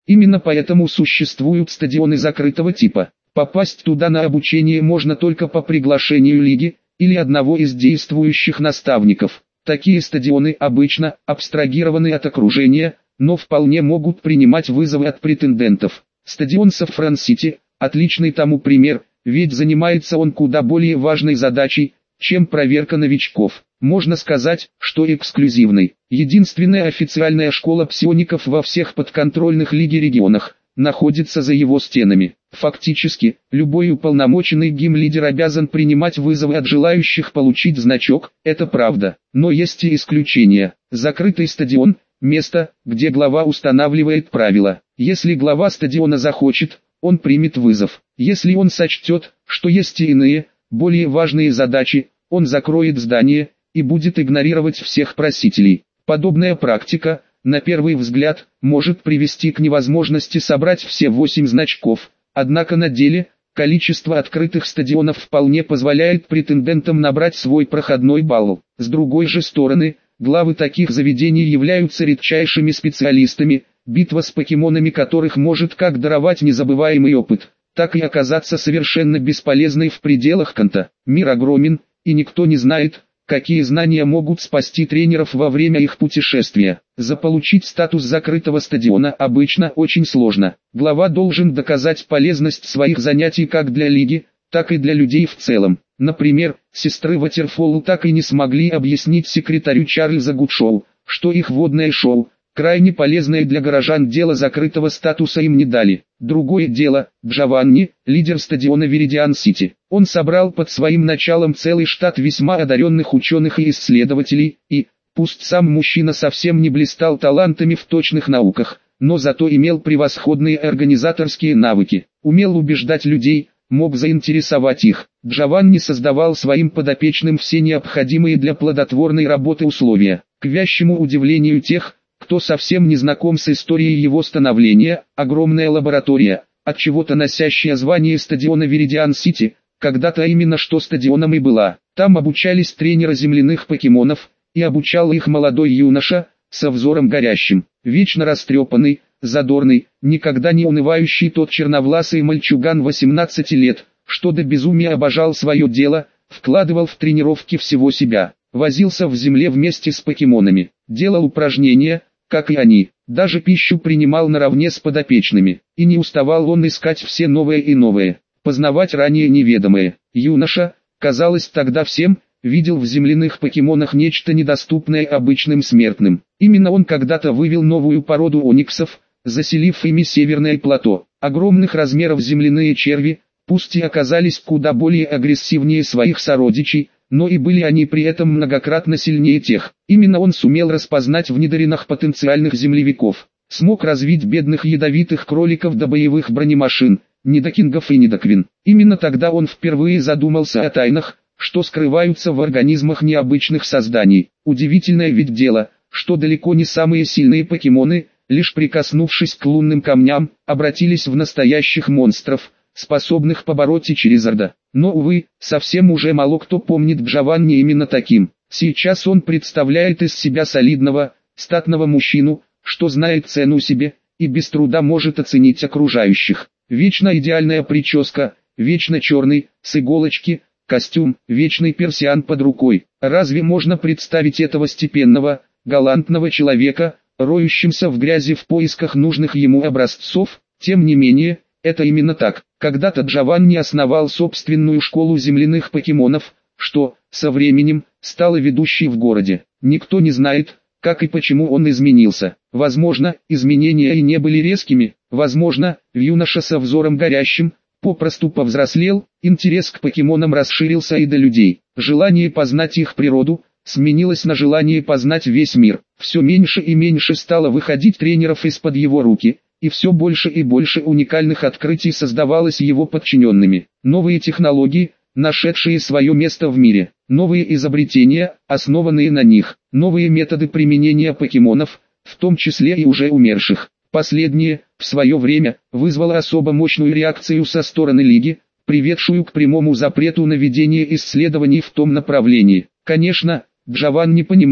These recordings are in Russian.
Именно поэтому существуют стадионы закрытого типа. Попасть туда на обучение можно только по приглашению лиги, или одного из действующих наставников. Такие стадионы обычно абстрагированы от окружения, но вполне могут принимать вызовы от претендентов. Стадион Саффран-Сити – отличный тому пример, ведь занимается он куда более важной задачей, чем проверка новичков. Можно сказать, что эксклюзивный. Единственная официальная школа псиоников во всех подконтрольных лиге регионах находится за его стенами. Фактически, любой уполномоченный гим-лидер обязан принимать вызовы от желающих получить значок, это правда. Но есть и исключения. Закрытый стадион – место, где глава устанавливает правила. Если глава стадиона захочет, он примет вызов. Если он сочтет, что есть и иные, более важные задачи, он закроет здание и будет игнорировать всех просителей. Подобная практика, на первый взгляд, может привести к невозможности собрать все 8 значков. Однако на деле, количество открытых стадионов вполне позволяет претендентам набрать свой проходной балл. С другой же стороны, главы таких заведений являются редчайшими специалистами, битва с покемонами которых может как даровать незабываемый опыт, так и оказаться совершенно бесполезной в пределах конта. Мир огромен, и никто не знает, какие знания могут спасти тренеров во время их путешествия. Заполучить статус закрытого стадиона обычно очень сложно. Глава должен доказать полезность своих занятий как для лиги, так и для людей в целом. Например, сестры Ватерфолл так и не смогли объяснить секретарю Чарльза Гудшоу, что их водное шоу, крайне полезное для горожан дело закрытого статуса им не дали. Другое дело, Джованни, лидер стадиона Веридиан-Сити. Он собрал под своим началом целый штат весьма одаренных ученых и исследователей, и, пусть сам мужчина совсем не блистал талантами в точных науках, но зато имел превосходные организаторские навыки, умел убеждать людей, мог заинтересовать их. Джованни создавал своим подопечным все необходимые для плодотворной работы условия. К вящему удивлению тех, кто совсем не знаком с историей его становления, огромная лаборатория, от чего-то носящая звание стадиона Веридиан-Сити, когда-то именно что стадионом и была. Там обучались тренеры земляных покемонов, и обучал их молодой юноша, со взором горящим, вечно растрепанный, задорный, никогда не унывающий тот черновласый мальчуган 18 лет, что до безумия обожал свое дело, вкладывал в тренировки всего себя, возился в земле вместе с покемонами, делал упражнения, как и они, даже пищу принимал наравне с подопечными, и не уставал он искать все новое и новое, познавать ранее неведомое. Юноша, казалось тогда всем, видел в земляных покемонах нечто недоступное обычным смертным. Именно он когда-то вывел новую породу ониксов, заселив ими северное плато. Огромных размеров земляные черви, пусть и оказались куда более агрессивнее своих сородичей, но и были они при этом многократно сильнее тех. Именно он сумел распознать в Нидоринах потенциальных землевиков, смог развить бедных ядовитых кроликов до боевых бронемашин, Нидокингов и Нидоквин. Именно тогда он впервые задумался о тайнах, что скрываются в организмах необычных созданий. Удивительное ведь дело, что далеко не самые сильные покемоны, лишь прикоснувшись к лунным камням, обратились в настоящих монстров, способных побороть и Чаризарда. Но, увы, совсем уже мало кто помнит Джованни именно таким. Сейчас он представляет из себя солидного, статного мужчину, что знает цену себе, и без труда может оценить окружающих. Вечно идеальная прическа, вечно черный, с иголочки, костюм, вечный персиан под рукой. Разве можно представить этого степенного, галантного человека, роющимся в грязи в поисках нужных ему образцов? Тем не менее, это именно так. Когда-то Джованни основал собственную школу земляных покемонов, что, со временем, стало ведущей в городе. Никто не знает, как и почему он изменился. Возможно, изменения и не были резкими, возможно, юноша со взором горящим, попросту повзрослел, интерес к покемонам расширился и до людей. Желание познать их природу, сменилось на желание познать весь мир. Все меньше и меньше стало выходить тренеров из-под его руки, и все больше и больше уникальных открытий создавалось его подчиненными. Новые технологии, нашедшие свое место в мире, новые изобретения, основанные на них, новые методы применения покемонов, в том числе и уже умерших. Последнее, в свое время, вызвало особо мощную реакцию со стороны Лиги, приведшую к прямому запрету на ведение исследований в том направлении. Конечно, Джованни понимал,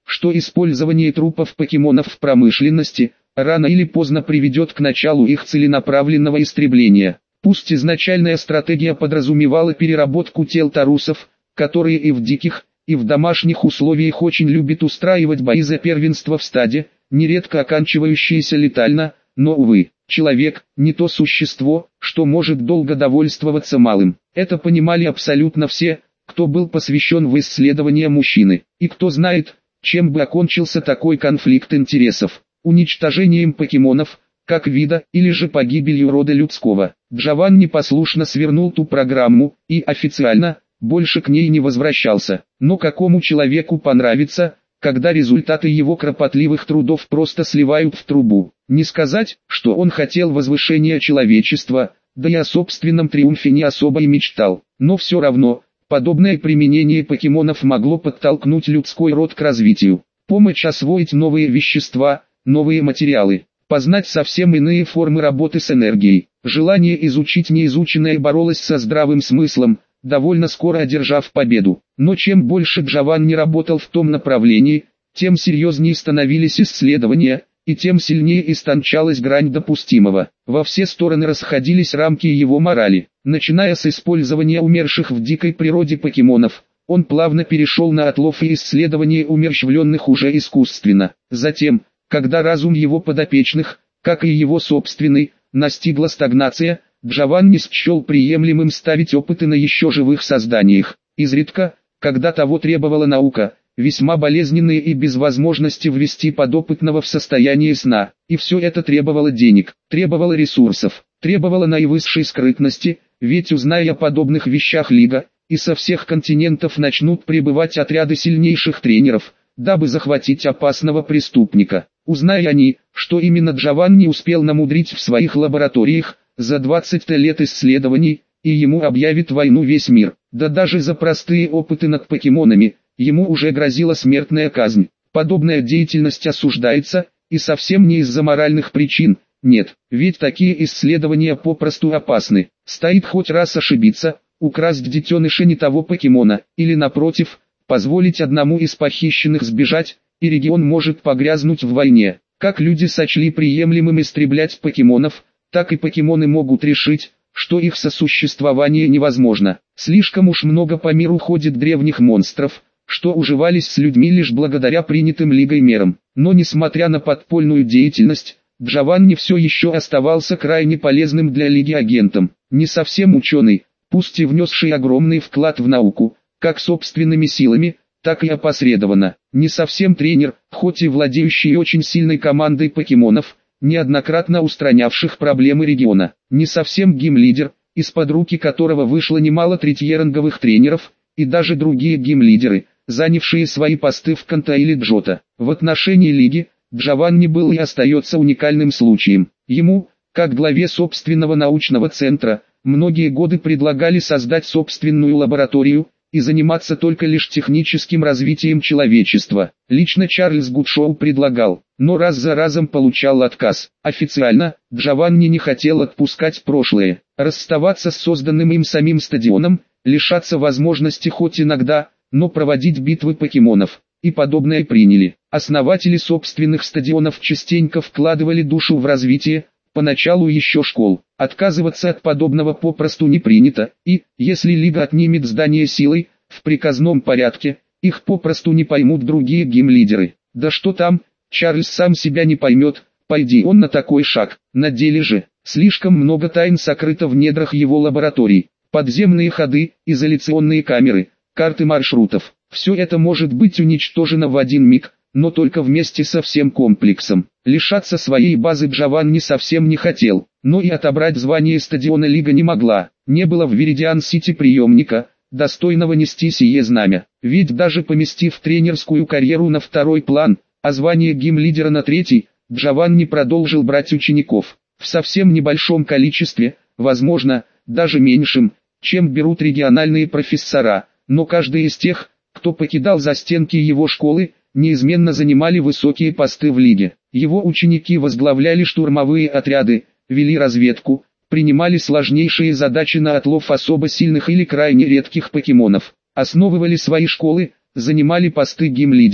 что использование трупов покемонов в промышленности рано или поздно приведет к началу их целенаправленного истребления. Пусть изначальная стратегия подразумевала переработку тел тарусов, которые и в диких, и в домашних условиях очень любят устраивать бои за первенство в стаде, нередко оканчивающиеся летально, но, увы, человек – не то существо, что может долго довольствоваться малым. Это понимали абсолютно все, кто был посвящен в исследования мужчины, и кто знает, чем бы окончился такой конфликт интересов: уничтожением покемонов, как вида, или же погибелью рода людского. Джованни послушно свернул ту программу, и официально, больше к ней не возвращался. Но какому человеку понравится, когда результаты его кропотливых трудов просто сливают в трубу? Не сказать, что он хотел возвышения человечества, да и о собственном триумфе не особо и мечтал. Но все равно, подобное применение покемонов могло подтолкнуть людской род к развитию. Помочь освоить новые вещества, новые материалы, познать совсем иные формы работы с энергией. Желание изучить неизученное боролось со здравым смыслом, довольно скоро одержав победу. Но чем больше Джованни работал в том направлении, тем серьезнее становились исследования, и тем сильнее истончалась грань допустимого. Во все стороны расходились рамки его морали. Начиная с использования умерших в дикой природе покемонов, он плавно перешел на отлов и исследование умерщвленных уже искусственно. Затем, когда разум его подопечных, как и его собственный, настигла стагнация, Джованни счел приемлемым ставить опыты на еще живых созданиях. Изредка, когда того требовала наука, весьма болезненные и без возможности ввести подопытного в состояние сна. И все это требовало денег, требовало ресурсов, требовало наивысшей скрытности, ведь узная о подобных вещах Лига, и со всех континентов начнут прибывать отряды сильнейших тренеров, дабы захватить опасного преступника. Узная они, что именно Джованни успел намудрить в своих лабораториях, за 20 лет исследований, и ему объявит войну весь мир. Да даже за простые опыты над покемонами, ему уже грозила смертная казнь. Подобная деятельность осуждается, и совсем не из-за моральных причин, нет, ведь такие исследования попросту опасны. Стоит хоть раз ошибиться, украсть детеныша не того покемона, или напротив, позволить одному из похищенных сбежать, и регион может погрязнуть в войне. Как люди сочли приемлемым истреблять покемонов, так и покемоны могут решить, что их сосуществование невозможно. Слишком уж много по миру ходит древних монстров, что уживались с людьми лишь благодаря принятым Лигой мерам. Но несмотря на подпольную деятельность, Джованни все еще оставался крайне полезным для Лиги агентом. Не совсем ученый, пусть и внесший огромный вклад в науку, как собственными силами, так и опосредованно. Не совсем тренер, хоть и владеющий очень сильной командой покемонов, неоднократно устранявших проблемы региона. Не совсем гейм-лидер, из-под руки которого вышло немало третьеранговых тренеров, и даже другие гейм-лидеры, занявшие свои посты в Канто или Джото. В отношении Лиги, Джованни был и остается уникальным случаем. Ему, как главе собственного научного центра, многие годы предлагали создать собственную лабораторию, и заниматься только лишь техническим развитием человечества. Лично Чарльз Гудшоу предлагал, но раз за разом получал отказ. Официально, Джованни не хотел отпускать прошлое, расставаться с созданным им самим стадионом, лишаться возможности хоть иногда, но проводить битвы покемонов, и подобное приняли. Основатели собственных стадионов частенько вкладывали душу в развитие, поначалу еще школ. Отказываться от подобного попросту не принято, и, если Лига отнимет здание силой, в приказном порядке, их попросту не поймут другие гейм-лидеры. Да что там, Чарльз сам себя не поймет, пойди он на такой шаг. На деле же, слишком много тайн сокрыто в недрах его лабораторий. Подземные ходы, изоляционные камеры, карты маршрутов. Все это может быть уничтожено в один миг, но только вместе со всем комплексом. Лишаться своей базы Джованни совсем не хотел, но и отобрать звание стадиона Лига не могла. Не было в Виридиан-Сити приемника, достойного нести сие знамя. Ведь даже поместив тренерскую карьеру на второй план, а звание гейм-лидера на третий, Джованни продолжил брать учеников. В совсем небольшом количестве, возможно, даже меньшем, чем берут региональные профессора, но каждый из тех, кто покидал застенки его школы, неизменно занимали высокие посты в Лиге. Его ученики возглавляли штурмовые отряды, вели разведку, принимали сложнейшие задачи на отлов особо сильных или крайне редких покемонов, основывали свои школы, занимали посты гейм-лидеров.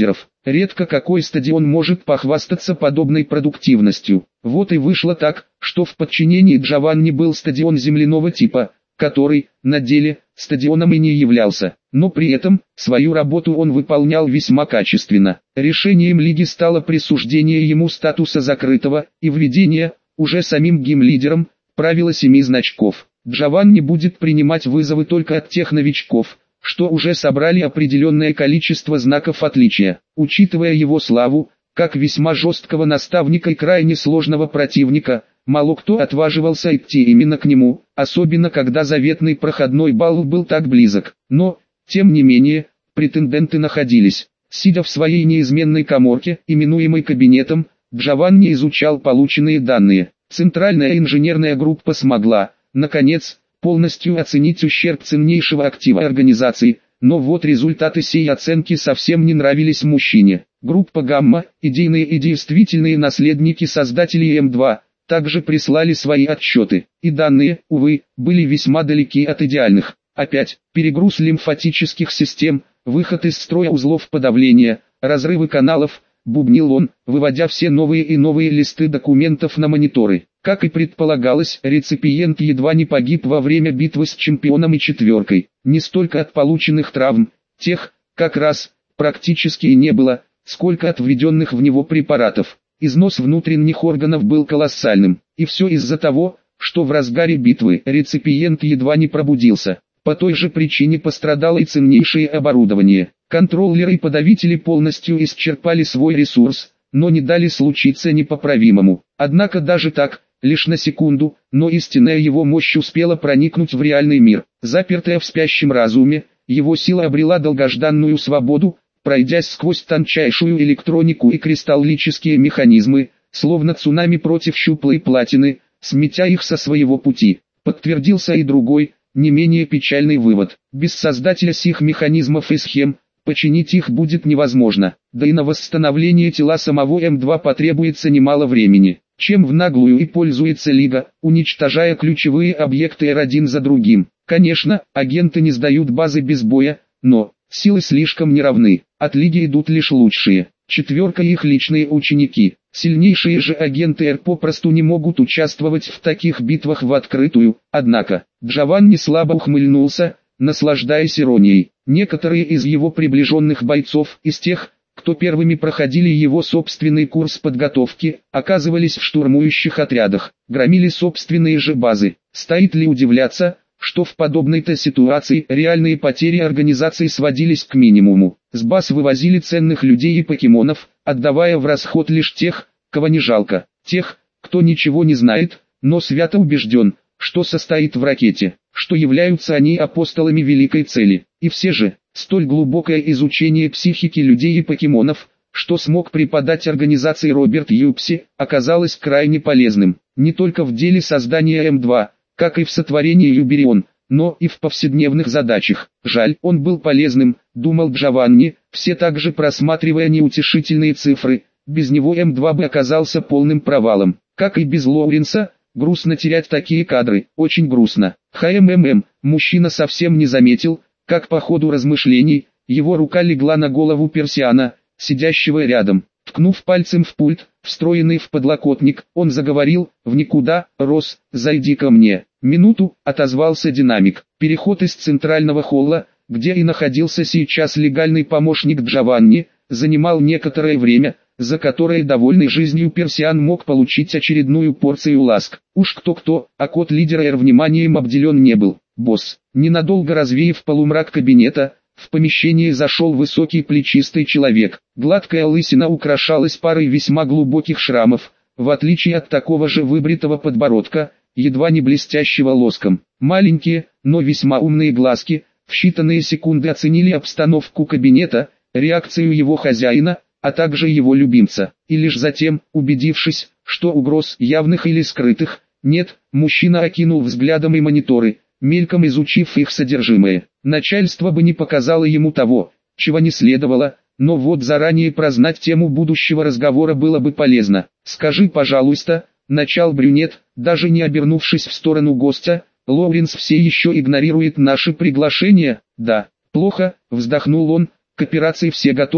Редко какой стадион может похвастаться подобной продуктивностью. Вот и вышло так, что в подчинении Джованни был стадион земляного типа, который, на деле, стадионом и не являлся, но при этом, свою работу он выполнял весьма качественно. Решением лиги стало присуждение ему статуса закрытого и введение, уже самим гейм-лидером, правила 7 значков. Джованни будет принимать вызовы только от тех новичков, что уже собрали определенное количество знаков отличия. Учитывая его славу, как весьма жесткого наставника и крайне сложного противника, мало кто отваживался идти именно к нему, особенно когда заветный проходной балл был так близок. Но, тем не менее, претенденты находились. Сидя в своей неизменной каморке, именуемой кабинетом, Джованни изучал полученные данные. Центральная инженерная группа смогла, наконец, полностью оценить ущерб ценнейшего актива организации, но вот результаты сей оценки совсем не нравились мужчине. Группа «Гамма», идейные и действительные наследники создателей М2, также прислали свои отчеты, и данные, увы, были весьма далеки от идеальных. Опять, перегруз лимфатических систем, выход из строя узлов подавления, разрывы каналов, бубнил он, выводя все новые и новые листы документов на мониторы. Как и предполагалось, реципиент едва не погиб во время битвы с чемпионом и четверкой. Не столько от полученных травм, тех, как раз, практически и не было, сколько от введенных в него препаратов. Износ внутренних органов был колоссальным, и все из-за того, что в разгаре битвы реципиент едва не пробудился. По той же причине пострадало и ценнейшее оборудование. Контроллеры и подавители полностью исчерпали свой ресурс, но не дали случиться непоправимому. Однако даже так, лишь на секунду, но истинная его мощь успела проникнуть в реальный мир. Запертая в спящем разуме, его сила обрела долгожданную свободу, пройдясь сквозь тончайшую электронику и кристаллические механизмы, словно цунами против щуплой платины, сметя их со своего пути. Подтвердился и другой, не менее печальный вывод. Без создателя сих механизмов и схем, починить их будет невозможно, да и на восстановление тела самого М2 потребуется немало времени, чем в наглую и пользуется Лига, уничтожая ключевые объекты один за другим. Конечно, агенты не сдают базы без боя, но силы слишком неравны, от Лиги идут лишь лучшие. Четверка их личные ученики. Сильнейшие же агенты Р попросту не могут участвовать в таких битвах в открытую, однако, Джованни слабо ухмыльнулся, наслаждаясь иронией. Некоторые из его приближенных бойцов, из тех, кто первыми проходили его собственный курс подготовки, оказывались в штурмующих отрядах, громили собственные же базы. Стоит ли удивляться, что в подобной-то ситуации реальные потери организации сводились к минимуму. С баз вывозили ценных людей и покемонов, отдавая в расход лишь тех, кого не жалко, тех, кто ничего не знает, но свято убежден, что состоит в ракете, что являются они апостолами великой цели. И все же, столь глубокое изучение психики людей и покемонов, что смог преподать организации Роберт Юпси, оказалось крайне полезным, не только в деле создания М2, как и в сотворении Юберион, но и в повседневных задачах. Жаль, он был полезным, думал Джованни, все так же просматривая неутешительные цифры, без него М2 бы оказался полным провалом. Как и без Лоуренса, грустно терять такие кадры, очень грустно. Мужчина совсем не заметил, как по ходу размышлений, его рука легла на голову Персиана, сидящего рядом. Ткнув пальцем в пульт, встроенный в подлокотник, он заговорил: «В никуда, Рос, зайди ко мне». «Минуту», — отозвался динамик. Переход из центрального холла, где и находился сейчас легальный помощник Джованни, занимал некоторое время, за которое довольный жизнью Персиан мог получить очередную порцию ласк. Уж кто-кто, а кот лидера Р вниманием обделен не был. «Босс». Ненадолго развеяв полумрак кабинета, в помещение зашел высокий плечистый человек. Гладкая лысина украшалась парой весьма глубоких шрамов, в отличие от такого же выбритого подбородка, едва не блестящего лоском. Маленькие, но весьма умные глазки, в считанные секунды оценили обстановку кабинета, реакцию его хозяина, а также его любимца. И лишь затем, убедившись, что угроз явных или скрытых нет, мужчина окинул взглядом и мониторы, мельком изучив их содержимое. Начальство бы не показало ему того, чего не следовало, но вот заранее прознать тему будущего разговора было бы полезно. «Скажи, пожалуйста», — начал брюнет, даже не обернувшись в сторону гостя, «Лоуренс все еще игнорирует наши приглашения?» «Да». «Плохо», — вздохнул он, — «к операции все готово?»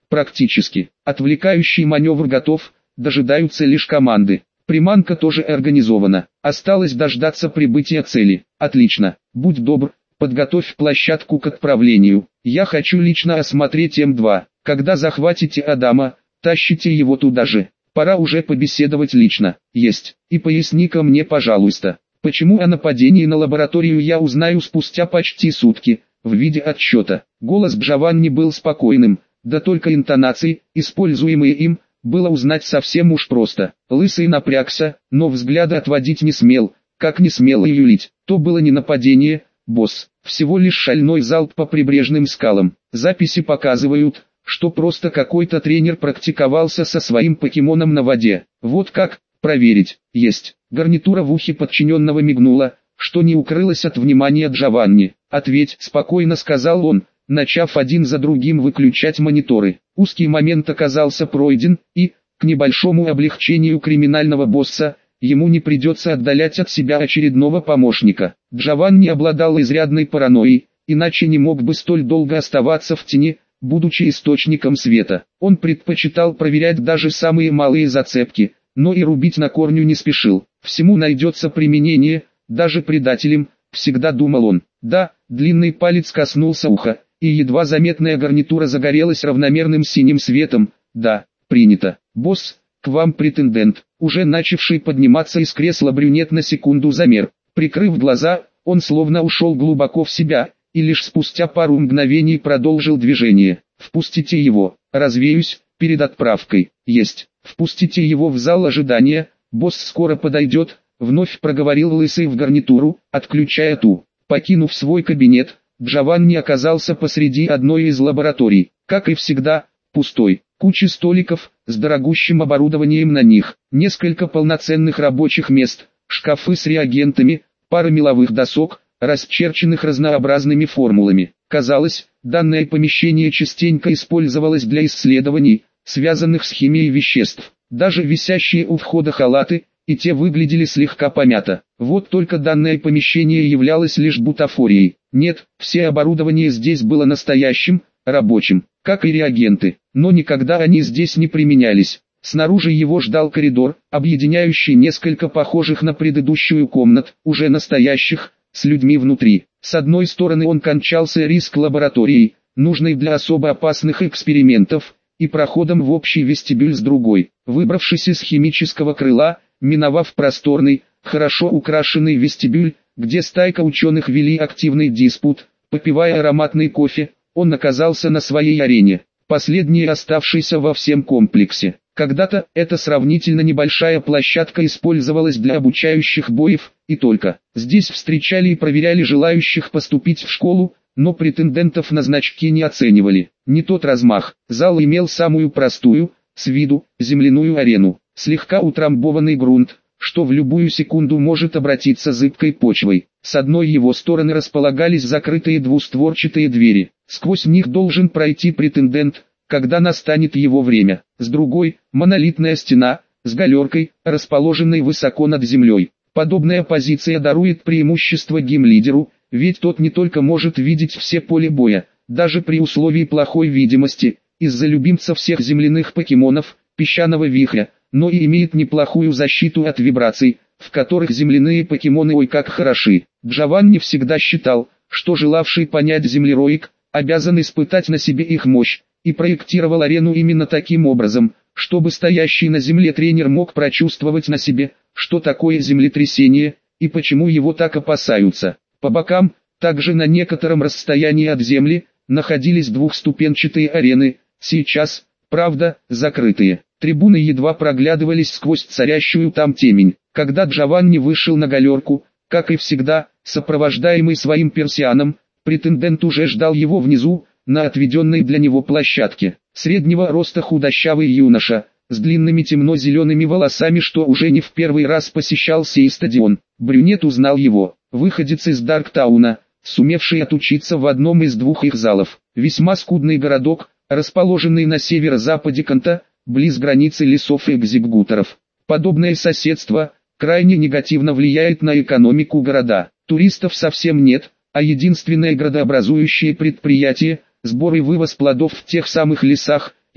Практически. Отвлекающий маневр готов, дожидаются лишь команды. Приманка тоже организована. Осталось дождаться прибытия цели. Отлично. Будь добр, подготовь площадку к отправлению. Я хочу лично осмотреть М2. Когда захватите Адама, тащите его туда же. Пора уже побеседовать лично. Есть. И поясни-ка мне, пожалуйста, почему о нападении на лабораторию я узнаю спустя почти сутки, в виде отчета. Голос Джованни был спокойным, да только интонации, используемые им, было узнать совсем уж просто. Лысый напрягся, но взгляда отводить не смел, как не смел и юлить. То было не нападение, босс, всего лишь шальной залп по прибрежным скалам. Записи показывают, что просто какой-то тренер практиковался со своим покемоном на воде. Вот как, проверить, есть. Гарнитура в ухе подчиненного мигнула, что не укрылось от внимания Джованни. «Ответь», — спокойно сказал он, начав один за другим выключать мониторы. Узкий момент оказался пройден, и, к небольшому облегчению криминального босса, ему не придется отдалять от себя очередного помощника. Джованни обладал изрядной паранойей, иначе не мог бы столь долго оставаться в тени, будучи источником света. Он предпочитал проверять даже самые малые зацепки, но и рубить на корню не спешил. Всему найдется применение, даже предателям, всегда думал он. Да, длинный палец коснулся уха, и едва заметная гарнитура загорелась равномерным синим светом. Да, принято. Босс, к вам претендент. Уже начавший подниматься из кресла брюнет на секунду замер. Прикрыв глаза, он словно ушел глубоко в себя, и лишь спустя пару мгновений продолжил движение. «Впустите его, развеюсь, перед отправкой». «Есть». «Впустите его в зал ожидания, босс скоро подойдет», — вновь проговорил лысый в гарнитуру, отключая ту. Покинув свой кабинет, Джованни оказался посреди одной из лабораторий. Как и всегда, пустой. Куча столиков, с дорогущим оборудованием на них, несколько полноценных рабочих мест, шкафы с реагентами, пара меловых досок, расчерченных разнообразными формулами. Казалось, данное помещение частенько использовалось для исследований, связанных с химией веществ. Даже висящие у входа халаты, и те выглядели слегка помято. Вот только данное помещение являлось лишь бутафорией. Нет, все оборудование здесь было настоящим, рабочим, как и реагенты, но никогда они здесь не применялись. Снаружи его ждал коридор, объединяющий несколько похожих на предыдущую комнат, уже настоящих, с людьми внутри. С одной стороны он кончался риск лаборатории, нужной для особо опасных экспериментов, и проходом в общий вестибюль с другой. Выбравшись из химического крыла, миновав просторный, хорошо украшенный вестибюль, где стайка ученых вели активный диспут, попивая ароматный кофе, он оказался на своей арене, последней оставшейся во всем комплексе. Когда-то эта сравнительно небольшая площадка использовалась для обучающих боев, и только. Здесь встречали и проверяли желающих поступить в школу, но претендентов на значки не оценивали. Не тот размах. Зал имел самую простую, с виду, земляную арену, слегка утрамбованный грунт, что в любую секунду может обратиться зыбкой почвой. С одной его стороны располагались закрытые двустворчатые двери. Сквозь них должен пройти претендент, когда настанет его время. С другой – монолитная стена, с галеркой, расположенной высоко над землей. Подобная позиция дарует преимущество геймлидеру, ведь тот не только может видеть все поле боя, даже при условии плохой видимости, из-за любимца всех земляных покемонов, песчаного вихря, но и имеет неплохую защиту от вибраций, в которых земляные покемоны ой как хороши. Джованни всегда считал, что желавший понять землероек, обязан испытать на себе их мощь, и проектировал арену именно таким образом, чтобы стоящий на земле тренер мог прочувствовать на себе, что такое землетрясение, и почему его так опасаются. По бокам, также на некотором расстоянии от земли, находились двухступенчатые арены, сейчас, правда, закрытые. Трибуны едва проглядывались сквозь царящую там темень. Когда Джованни вышел на галерку, как и всегда, сопровождаемый своим персианом, претендент уже ждал его внизу, на отведенной для него площадке. Среднего роста худощавый юноша, с длинными темно-зелеными волосами, что уже не в первый раз посещал сей стадион. Брюнет узнал его, выходец из Дарктауна, сумевший отучиться в одном из двух их залов. Весьма скудный городок, расположенный на северо-западе Канта, близ границы лесов и экзекуторов. Подобное соседство крайне негативно влияет на экономику города. Туристов совсем нет, а единственное градообразующее предприятие – сбор и вывоз плодов в тех самых лесах,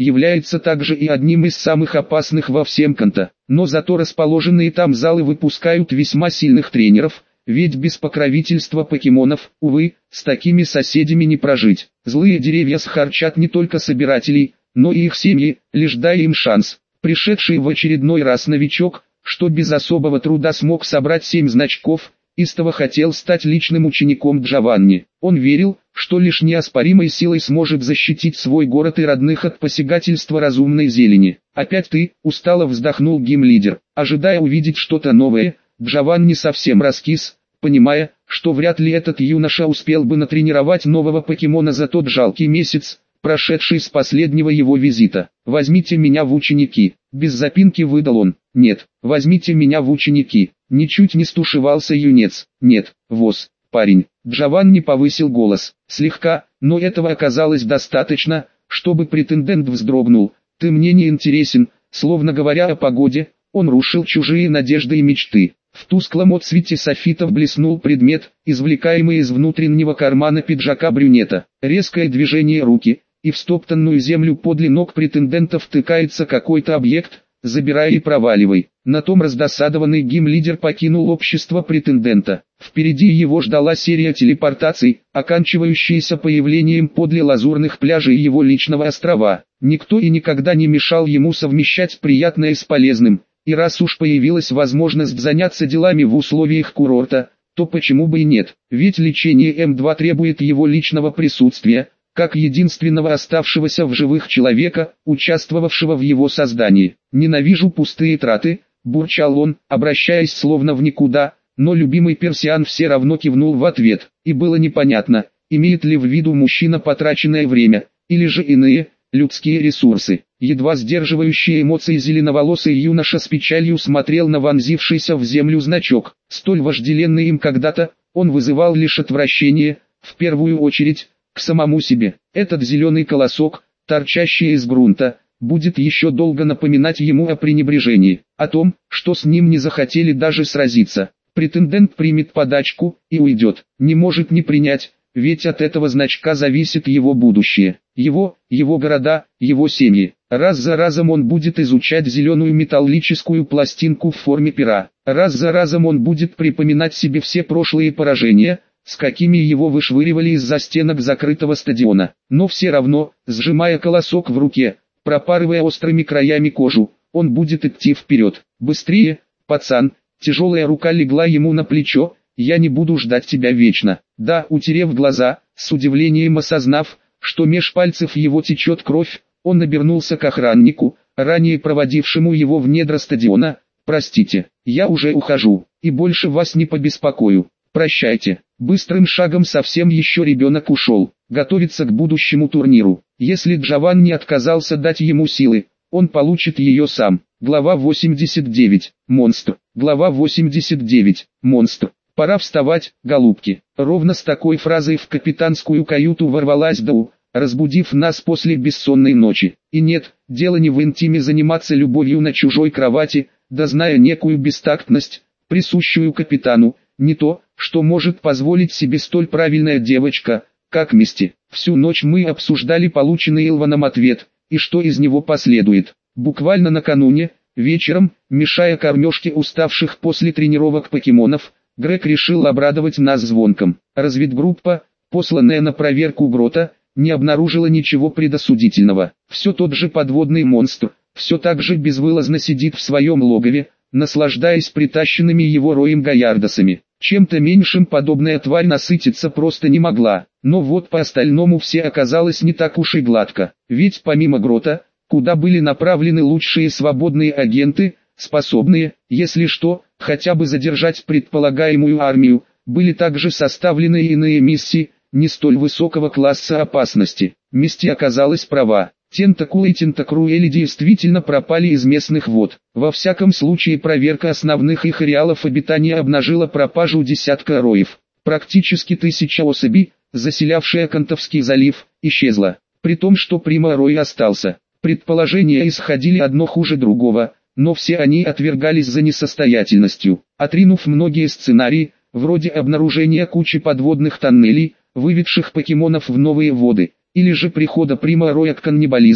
является также и одним из самых опасных во всем Канто. Но зато расположенные там залы выпускают весьма сильных тренеров, ведь без покровительства покемонов, увы, с такими соседями не прожить. Злые деревья схарчат не только собирателей, но и их семьи, лишь дай им шанс. Пришедший в очередной раз новичок, что без особого труда смог собрать 7 значков, истово хотел стать личным учеником Джованни. Он верил, что лишь неоспоримой силой сможет защитить свой город и родных от посягательства разумной зелени. «Опять ты?» – устало вздохнул гейм-лидер. Ожидая увидеть что-то новое, Джованни совсем раскис, понимая, что вряд ли этот юноша успел бы натренировать нового покемона за тот жалкий месяц, прошедший с последнего его визита. «Возьмите меня в ученики», – без запинки выдал он. «Нет, возьмите меня в ученики», – ничуть не стушевался юнец. «Нет, воз, парень». Джованни повысил голос, слегка, но этого оказалось достаточно, чтобы претендент вздрогнул. «Ты мне не интересен», словно говоря о погоде, он рушил чужие надежды и мечты. В тусклом отсвете софитов блеснул предмет, извлекаемый из внутреннего кармана пиджака брюнета. Резкое движение руки, и в стоптанную землю подле ног претендента втыкается какой-то объект, забирай и проваливай. На том раздосадованный гейм-лидер покинул общество претендента. Впереди его ждала серия телепортаций, оканчивающаяся появлением подле лазурных пляжей его личного острова. Никто и никогда не мешал ему совмещать приятное с полезным. И раз уж появилась возможность заняться делами в условиях курорта, то почему бы и нет? Ведь лечение М2 требует его личного присутствия, как единственного оставшегося в живых человека, участвовавшего в его создании. «Ненавижу пустые траты», – бурчал он, обращаясь словно в никуда, но любимый Персиан все равно кивнул в ответ, и было непонятно, имеет ли в виду мужчина потраченное время, или же иные, людские ресурсы. Едва сдерживающие эмоции зеленоволосый юноша с печалью смотрел на вонзившийся в землю значок. Столь вожделенный им когда-то, он вызывал лишь отвращение, в первую очередь, к самому себе. Этот зеленый колосок, торчащий из грунта, будет еще долго напоминать ему о пренебрежении, о том, что с ним не захотели даже сразиться. Претендент примет подачку и уйдет, не может не принять, ведь от этого значка зависит его будущее, его города, его семьи. Раз за разом он будет изучать зеленую металлическую пластинку в форме пера. Раз за разом он будет припоминать себе все прошлые поражения, с какими его вышвыривали из-за стенок закрытого стадиона. Но все равно, сжимая колосок в руке, пропарывая острыми краями кожу, он будет идти вперед. «Быстрее, пацан!» Тяжелая рука легла ему на плечо. «Я не буду ждать тебя вечно». Да, утерев глаза, с удивлением осознав, что меж пальцев его течет кровь, он обернулся к охраннику, ранее проводившему его в недра стадиона. «Простите, я уже ухожу, и больше вас не побеспокою. Прощайте». Быстрым шагом совсем еще ребенок ушел, готовится к будущему турниру. Если Джованни отказался дать ему силы, он получит ее сам. Глава 89. Монстр. Глава 89. Монстр. «Пора вставать, голубки». Ровно с такой фразой в капитанскую каюту ворвалась Дау, разбудив нас после бессонной ночи. И нет, дело не в интиме заниматься любовью на чужой кровати, да зная некую бестактность, присущую капитану, не то, что может позволить себе столь правильная девочка, как Мисти. Всю ночь мы обсуждали полученный Илваном ответ, и что из него последует. Буквально накануне, вечером, мешая кормежке уставших после тренировок покемонов, Грег решил обрадовать нас звонком. Разведгруппа, посланная на проверку грота, не обнаружила ничего предосудительного. Все тот же подводный монстр, все так же безвылазно сидит в своем логове, наслаждаясь притащенными его роем гаярдосами. Чем-то меньшим подобная тварь насытиться просто не могла. Но вот по остальному все оказалось не так уж и гладко. Ведь помимо грота, куда были направлены лучшие свободные агенты, способные, если что, хотя бы задержать предполагаемую армию, были также составлены иные миссии, не столь высокого класса опасности. Мисти оказалась права. Тентакул и Тентакруэли действительно пропали из местных вод. Во всяком случае проверка основных их ареалов обитания обнажила пропажу десятка роев. Практически 1000 особей, заселявшая Кантовский залив, исчезла. При том, что Прима-Рой остался. Предположения исходили одно хуже другого, но все они отвергались за несостоятельностью. Отринув многие сценарии, вроде обнаружения кучи подводных тоннелей, выведших покемонов в новые воды, или же прихода Прима-Роя к каннибализму,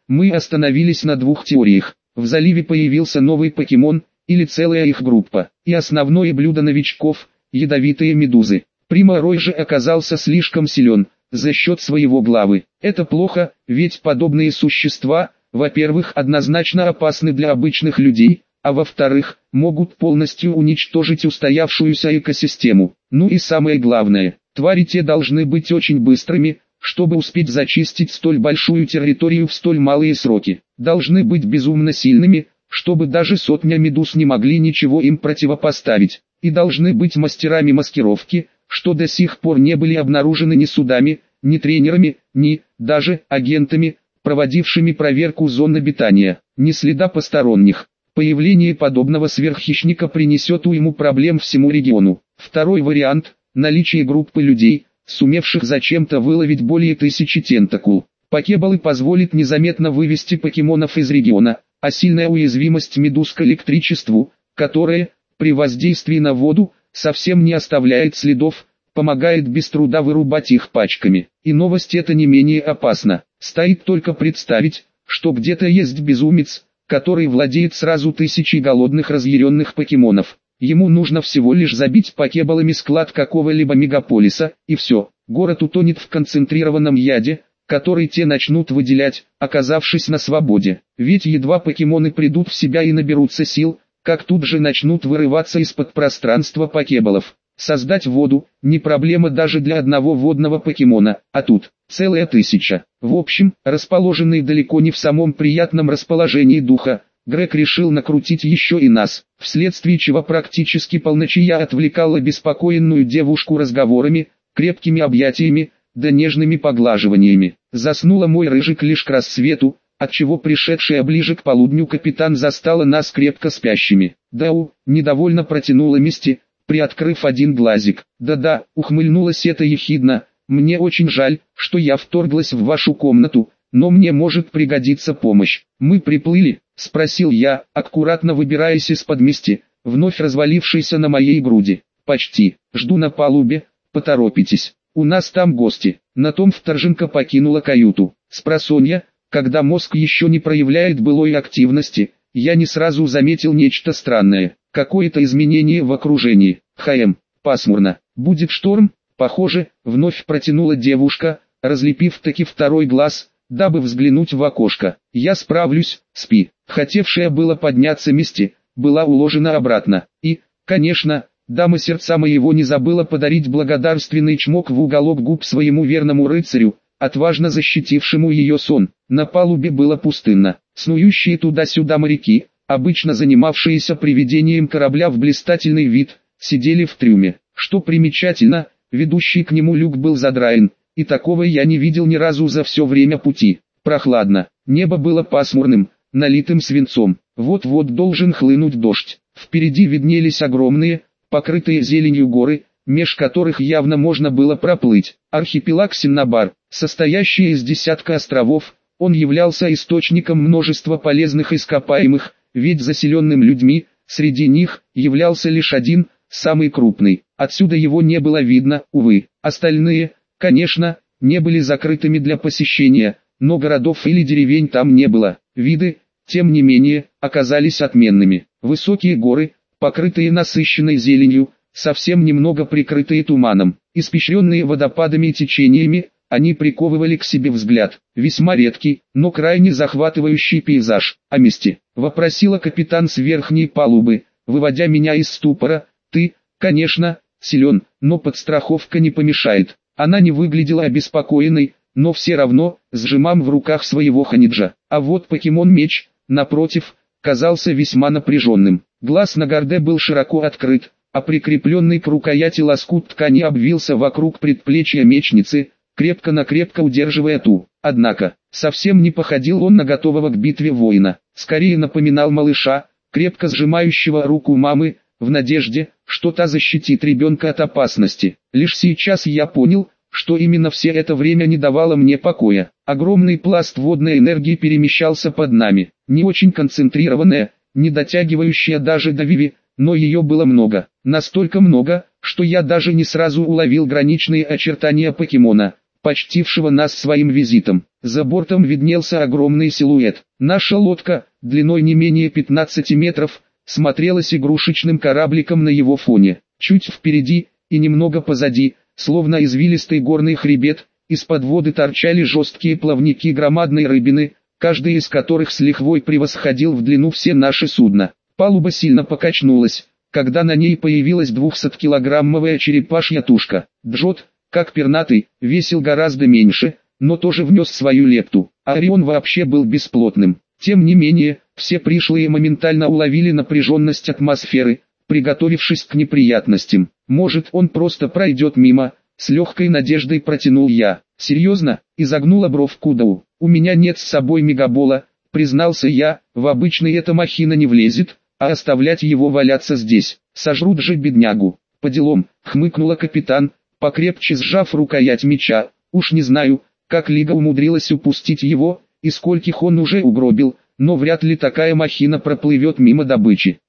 Мы остановились на двух теориях. В заливе появился новый покемон, или целая их группа, и основное блюдо новичков – ядовитые медузы. Примарой же оказался слишком силен, за счет своего главы. Это плохо, ведь подобные существа, во-первых, однозначно опасны для обычных людей, а во-вторых, могут полностью уничтожить устоявшуюся экосистему. Ну и самое главное, твари те должны быть очень быстрыми, чтобы успеть зачистить столь большую территорию в столь малые сроки. Должны быть безумно сильными, чтобы даже сотня медуз не могли ничего им противопоставить. И должны быть мастерами маскировки, что до сих пор не были обнаружены ни судами, ни тренерами, ни, даже, агентами, проводившими проверку зон обитания. Ни следа посторонних. Появление подобного сверххищника принесет уйму проблем всему региону. Второй вариант – наличие группы людей, сумевших зачем-то выловить более 1000 тентакул. Покеболы позволит незаметно вывести покемонов из региона, а сильная уязвимость медуз к электричеству, которое, при воздействии на воду, совсем не оставляет следов, помогает без труда вырубать их пачками. И новость эта не менее опасна. Стоит только представить, что где-то есть безумец, который владеет сразу 1000 голодных разъяренных покемонов. Ему нужно всего лишь забить покеболами склад какого-либо мегаполиса, и все, город утонет в концентрированном яде, который те начнут выделять, оказавшись на свободе. Ведь едва покемоны придут в себя и наберутся сил, как тут же начнут вырываться из-под пространства покеболов. Создать воду – не проблема даже для одного водного покемона, а тут целая 1000. В общем, расположенный далеко не в самом приятном расположении духа, Грег решил накрутить еще и нас, вследствие чего практически полночия отвлекал обеспокоенную девушку разговорами, крепкими объятиями, да нежными поглаживаниями. Заснула мой рыжик лишь к рассвету, отчего пришедшая ближе к полудню капитан застала нас крепко спящими. «Дау», недовольно протянула Мисти, приоткрыв один глазик. «Да-да», ухмыльнулась это ехидно, «мне очень жаль, что я вторглась в вашу комнату, но мне может пригодиться помощь». «Мы приплыли?» — спросил я, аккуратно выбираясь из-под Мисти, вновь развалившейся на моей груди. «Почти. Жду на палубе, поторопитесь. У нас там гости». На том вторженка покинула каюту. Спросонья, когда мозг еще не проявляет былой активности, я не сразу заметил нечто странное. Какое-то изменение в окружении. Пасмурно. «Будет шторм?» «Похоже», — вновь протянула девушка, разлепив таки второй глаз, дабы взглянуть в окошко. «Я справлюсь, спи». Хотевшая было подняться Мисти, была уложена обратно. И, конечно, дама сердца моего не забыла подарить благодарственный чмок в уголок губ своему верному рыцарю, отважно защитившему ее сон. На палубе было пустынно. Снующие туда-сюда моряки, обычно занимавшиеся приведением корабля в блистательный вид, сидели в трюме. Что примечательно, ведущий к нему люк был задраен, и такого я не видел ни разу за все время пути. Прохладно, небо было пасмурным, налитым свинцом. Вот-вот должен хлынуть дождь. Впереди виднелись огромные, покрытые зеленью горы, меж которых явно можно было проплыть. Архипелаг Синнабар, состоящий из десятка островов, он являлся источником множества полезных ископаемых, ведь заселенным людьми, среди них, являлся лишь один, самый крупный. Отсюда его не было видно, увы. Остальные, конечно, не были закрытыми для посещения, но городов или деревень там не было. Виды, тем не менее, оказались отменными. Высокие горы, покрытые насыщенной зеленью, совсем немного прикрытые туманом, испещренные водопадами и течениями, они приковывали к себе взгляд. «Весьма редкий, но крайне захватывающий пейзаж. О месте?» — вопросила капитан с верхней палубы, выводя меня из ступора. «Ты, конечно, силен, но подстраховка не помешает». Она не выглядела обеспокоенной, но все равно, сжимам в руках своего ханиджа. А вот покемон-меч, напротив, казался весьма напряженным. Глаз на горде был широко открыт, а прикрепленный к рукояти лоскут ткани обвился вокруг предплечья мечницы, крепко-накрепко удерживая ту. Однако, совсем не походил он на готового к битве воина, скорее напоминал малыша, крепко сжимающего руку мамы, в надежде, что та защитит ребенка от опасности. Лишь сейчас я понял, что именно все это время не давало мне покоя. Огромный пласт водной энергии перемещался под нами, не очень концентрированная, не дотягивающая даже до Виви, но ее было много, настолько много, что я даже не сразу уловил граничные очертания покемона. почтившего нас своим визитом. За бортом виднелся огромный силуэт. Наша лодка, длиной не менее 15 метров, смотрелась игрушечным корабликом на его фоне. Чуть впереди и немного позади, словно извилистый горный хребет, из-под воды торчали жесткие плавники громадной рыбины, каждый из которых с лихвой превосходил в длину все наши судна. Палуба сильно покачнулась, когда на ней появилась 200-килограммовая черепашья тушка. Джот, как пернатый, весил гораздо меньше, но тоже внес свою лепту. Орион вообще был бесплотным. Тем не менее, все пришлые моментально уловили напряженность атмосферы, приготовившись к неприятностям. «Может, он просто пройдет мимо?» — с легкой надеждой протянул я. «Серьезно?» — изогнула бровку Дау. «У меня нет с собой мегабола», — признался я, — «в обычный эта махина не влезет, а оставлять его валяться здесь, сожрут же беднягу». «По делам», — хмыкнула капитан, покрепче сжав рукоять меча. «Уж не знаю, как Лига умудрилась упустить его, и скольких он уже угробил, но вряд ли такая махина проплывет мимо добычи».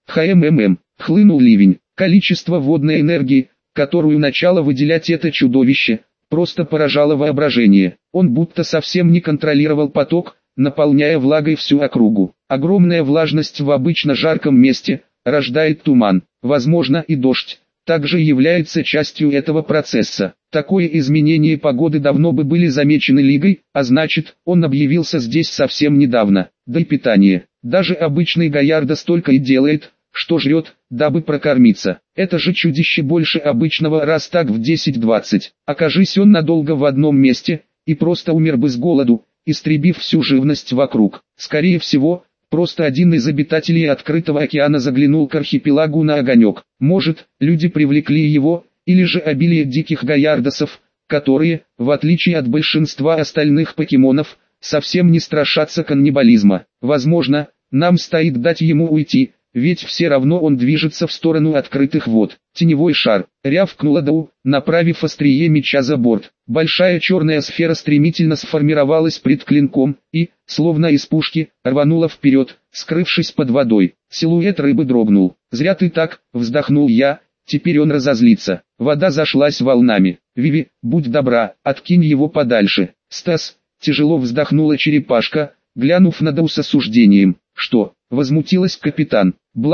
Хлынул ливень. Количество водной энергии, которую начало выделять это чудовище, просто поражало воображение. Он будто совсем не контролировал поток, наполняя влагой всю округу. Огромная влажность в обычно жарком месте рождает туман, возможно и дождь, также является частью этого процесса. Такое изменение погоды давно бы были замечены Лигой, а значит, он объявился здесь совсем недавно. Да и питание. Даже обычный Гаярдо столько и делает, что жрет, дабы прокормиться. Это же чудище больше обычного раз так в 10-20. Окажись он надолго в одном месте, и просто умер бы с голоду, истребив всю живность вокруг. Скорее всего, просто один из обитателей открытого океана заглянул к архипелагу на огонек. Может, люди привлекли его, или же обилие диких гаярдосов, которые, в отличие от большинства остальных покемонов, совсем не страшатся каннибализма. Возможно, нам стоит дать ему уйти, ведь все равно он движется в сторону открытых вод. «Теневой шар», — рявкнула Дау, направив острие меча за борт. Большая черная сфера стремительно сформировалась пред клинком и, словно из пушки, рванула вперед, скрывшись под водой. Силуэт рыбы дрогнул. «Зря ты так», — вздохнул я, — «теперь он разозлится». Вода зашлась волнами. «Виви, будь добра, откинь его подальше». «Стас», — тяжело вздохнула черепашка, глянув на Дау с осуждением. «Что?» — возмутилась капитан.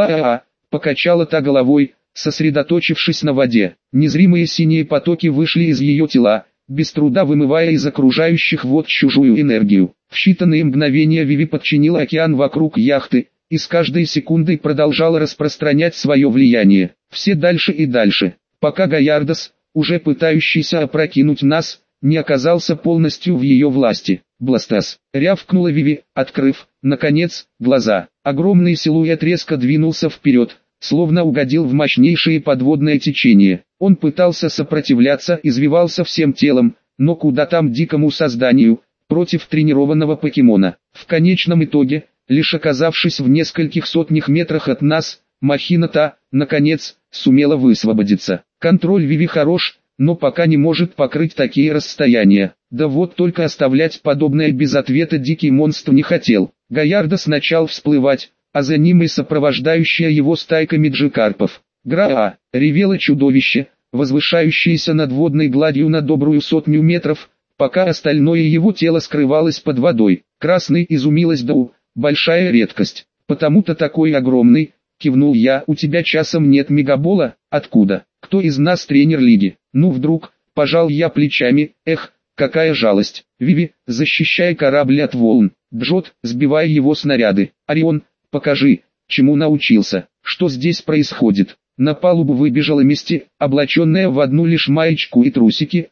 Покачала та головой, сосредоточившись на воде. Незримые синие потоки вышли из ее тела, без труда вымывая из окружающих вод чужую энергию. В считанные мгновения Виви подчинила океан вокруг яхты, и с каждой секундой продолжала распространять свое влияние. Все дальше и дальше, пока Гаярдос, уже пытающийся опрокинуть нас, не оказался полностью в ее власти. «Бластас!» — рявкнула Виви, открыв, наконец, глаза. Огромный силуэт резко двинулся вперед, словно угодил в мощнейшее подводное течение. Он пытался сопротивляться, извивался всем телом, но куда там дикому созданию, против тренированного покемона. В конечном итоге, лишь оказавшись в нескольких сотнях метрах от нас, махина та, наконец, сумела высвободиться. Контроль Виви хорош, но пока не может покрыть такие расстояния. Да вот только оставлять подобное без ответа дикий монстр не хотел. Гаярдос начал всплывать, а за ним и сопровождающая его стайка меджикарпов. «Гра-а!» — ревело чудовище, возвышающееся над водной гладью на добрую 100 метров, пока остальное его тело скрывалось под водой. Красный изумилась Дау, большая редкость. «Потому-то такой огромный», — кивнул я. «У тебя часом нет мегабола?» «Откуда? Кто из нас тренер лиги?» «Ну вдруг», — пожал я плечами, какая жалость. Виви, защищай корабль от волн. Джот, сбивай его снаряды. Орион, покажи, чему научился. Что здесь происходит?» На палубу выбежала Мисти, облаченная в одну лишь маечку и трусики.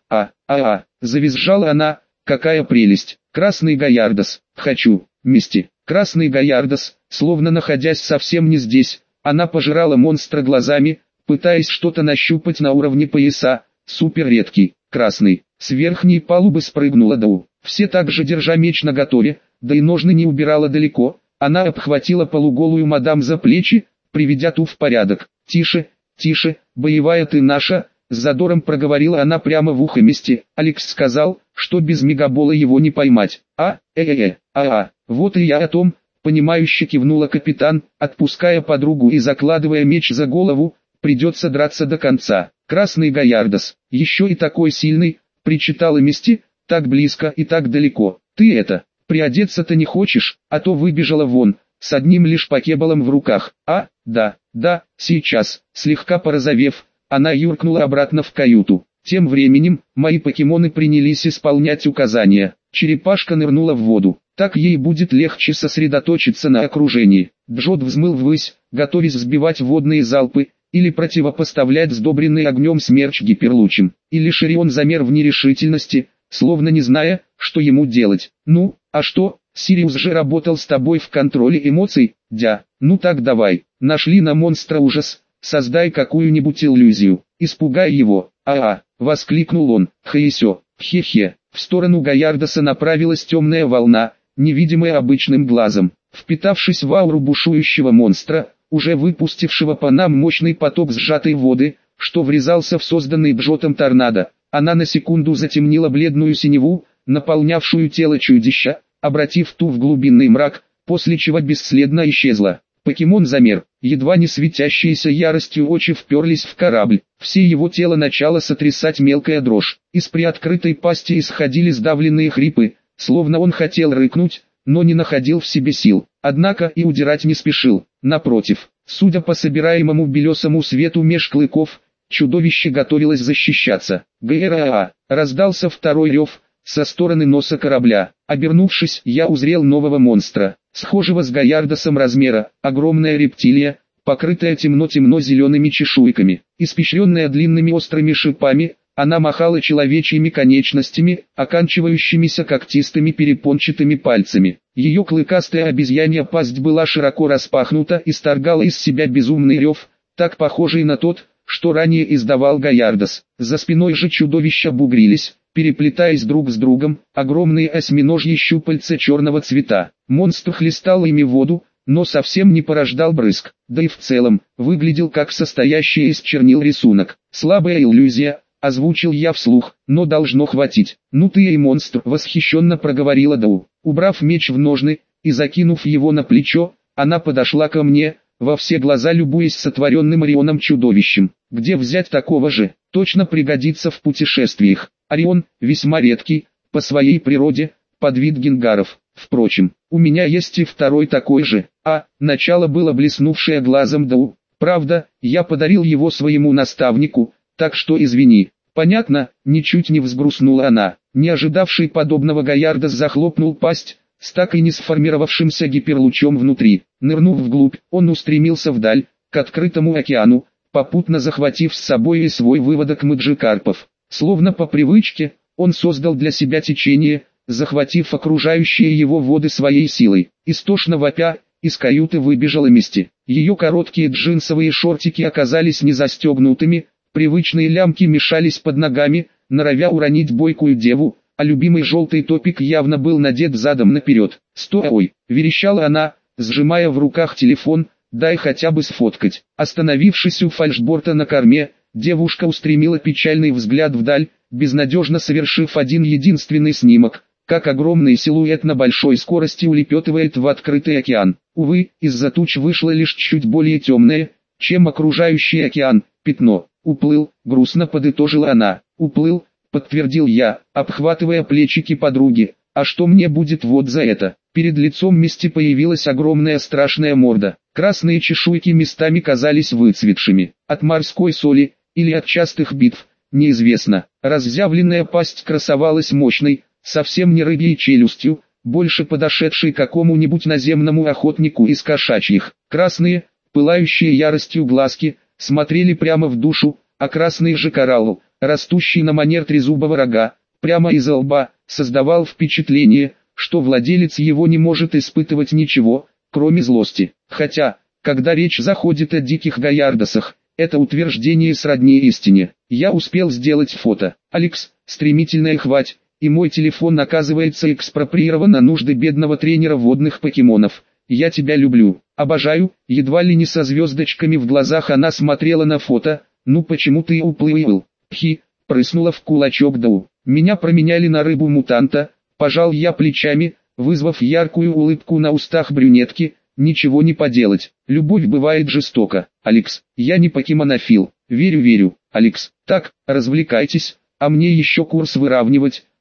Завизжала она, какая прелесть. «Красный Гаярдос, хочу, Мисти». Красный Гаярдос, словно находясь совсем не здесь, она пожирала монстра глазами, пытаясь что-то нащупать на уровне пояса. Супер редкий, красный. С верхней палубы спрыгнула Дау. Все так же держа меч наготове, да и ножны не убирала далеко. Она обхватила полуголую мадам за плечи, приведя ту в порядок. «Тише, тише, боевая ты наша», — с задором проговорила она прямо в ухо Мисти. «Алекс сказал, что без мегабола его не поймать». Вот и я о том», — понимающе кивнула капитан, отпуская подругу и закладывая меч за голову. «Придется драться до конца». «Красный Гаярдос, еще и такой сильный», — причитала Мисти, так близко и так далеко. Ты это, приодеться-то не хочешь, а то выбежала вон, с одним лишь покебалом в руках. А, да, сейчас, слегка порозовев, она юркнула обратно в каюту. Тем временем, мои покемоны принялись исполнять указания. Черепашка нырнула в воду. Так ей будет легче сосредоточиться на окружении. Джот взмыл ввысь, готовясь сбивать водные залпы, или противопоставлять сдобренный огнем смерч гиперлучем. Или Ширион замер в нерешительности, словно не зная, что ему делать. Ну, а что, Сириус же работал с тобой в контроле эмоций, дя. Ну так давай, нашли на монстра ужас, создай какую-нибудь иллюзию, испугай его. Воскликнул он, хе-сё, хе-хе. В сторону Гаярдоса направилась темная волна, невидимая обычным глазом. Впитавшись в ауру бушующего монстра, уже выпустившего по нам мощный поток сжатой воды, что врезался в созданный Джотом торнадо, она на секунду затемнила бледную синеву, наполнявшую тело чудища, обратив ту в глубинный мрак, после чего бесследно исчезла. Покемон замер, едва не светящиеся яростью очи вперлись в корабль, все его тело начало сотрясать мелкая дрожь, из приоткрытой пасти исходили сдавленные хрипы, словно он хотел рыкнуть, но не находил в себе сил, однако и удирать не спешил, напротив, судя по собираемому белесому свету меж клыков, чудовище готовилось защищаться. ГРАА, раздался второй рев, со стороны носа корабля. Обернувшись, я узрел нового монстра, схожего с Гаярдосом размера, огромная рептилия, покрытая темно-темно зелеными чешуйками, испещренная длинными острыми шипами, она махала человечьими конечностями, оканчивающимися когтистыми перепончатыми пальцами. Ее клыкастая обезьянья пасть была широко распахнута и исторгала из себя безумный рев, так похожий на тот, что ранее издавал Гаярдос. За спиной же чудовища бугрились, переплетаясь друг с другом, огромные осьминожьи щупальца черного цвета. Монстр хлестал ими воду, но совсем не порождал брызг, да и в целом, выглядел как состоящий из чернил рисунок. Слабая иллюзия, озвучил я вслух, но должно хватить. Ну ты и монстр, восхищенно проговорила Дау. Убрав меч в ножны и закинув его на плечо, она подошла ко мне, во все глаза любуясь сотворенным Орионом чудовищем. Где взять такого же? Точно пригодится в путешествиях. Орион, весьма редкий, по своей природе, подвид гингаров. Впрочем, у меня есть и второй такой же. Начало было блеснувшее глазом Дау. Правда, я подарил его своему наставнику, так что извини. Понятно, ничуть не взгрустнула она. Не ожидавший подобного Гаярдос захлопнул пасть, с так и не сформировавшимся гиперлучом внутри. Нырнув вглубь, он устремился вдаль, к открытому океану, попутно захватив с собой и свой выводок маджикарпов. Словно по привычке, он создал для себя течение, захватив окружающие его воды своей силой. Истошно вопя, из каюты выбежала Мисти. Ее короткие джинсовые шортики оказались не застегнутыми, привычные лямки мешались под ногами, норовя уронить бойкую деву, а любимый желтый топик явно был надет задом наперед. «Стой!» – верещала она, сжимая в руках телефон, «дай хотя бы сфоткать». Остановившись у фальшборта на корме, девушка устремила печальный взгляд вдаль, безнадежно совершив один единственный снимок, как огромный силуэт на большой скорости улепетывает в открытый океан. Увы, из-за туч вышло лишь чуть более темное, чем окружающий океан, пятно. «Уплыл», — грустно подытожила она. «Уплыл», — подтвердил я, обхватывая плечики подруги. «А что мне будет вот за это?» Перед лицом Мисти появилась огромная страшная морда. Красные чешуйки местами казались выцветшими. От морской соли, или от частых битв, неизвестно. Разъявленная пасть красовалась мощной, совсем не рыбьей челюстью, больше подошедшей какому-нибудь наземному охотнику из кошачьих. Красные, пылающие яростью глазки, смотрели прямо в душу, а красный же коралл, растущий на манер трезубого рога, прямо из лба, создавал впечатление, что владелец его не может испытывать ничего, кроме злости. Хотя, когда речь заходит о диких Гаярдосах, это утверждение сродни истине. Я успел сделать фото. «Алекс, стремительная хвать», и мой телефон оказывается экспроприирован на нужды бедного тренера водных покемонов. «Я тебя люблю, обожаю», едва ли не со звездочками в глазах она смотрела на фото. «Ну почему ты уплыл?» Прыснула в кулачок Дау. «Меня променяли на рыбу-мутанта», пожал я плечами, вызвав яркую улыбку на устах брюнетки. «Ничего не поделать, любовь бывает жестока. Алекс, я не покемонофил, верю, Алекс. Так, развлекайтесь, а мне еще курс выравнивать,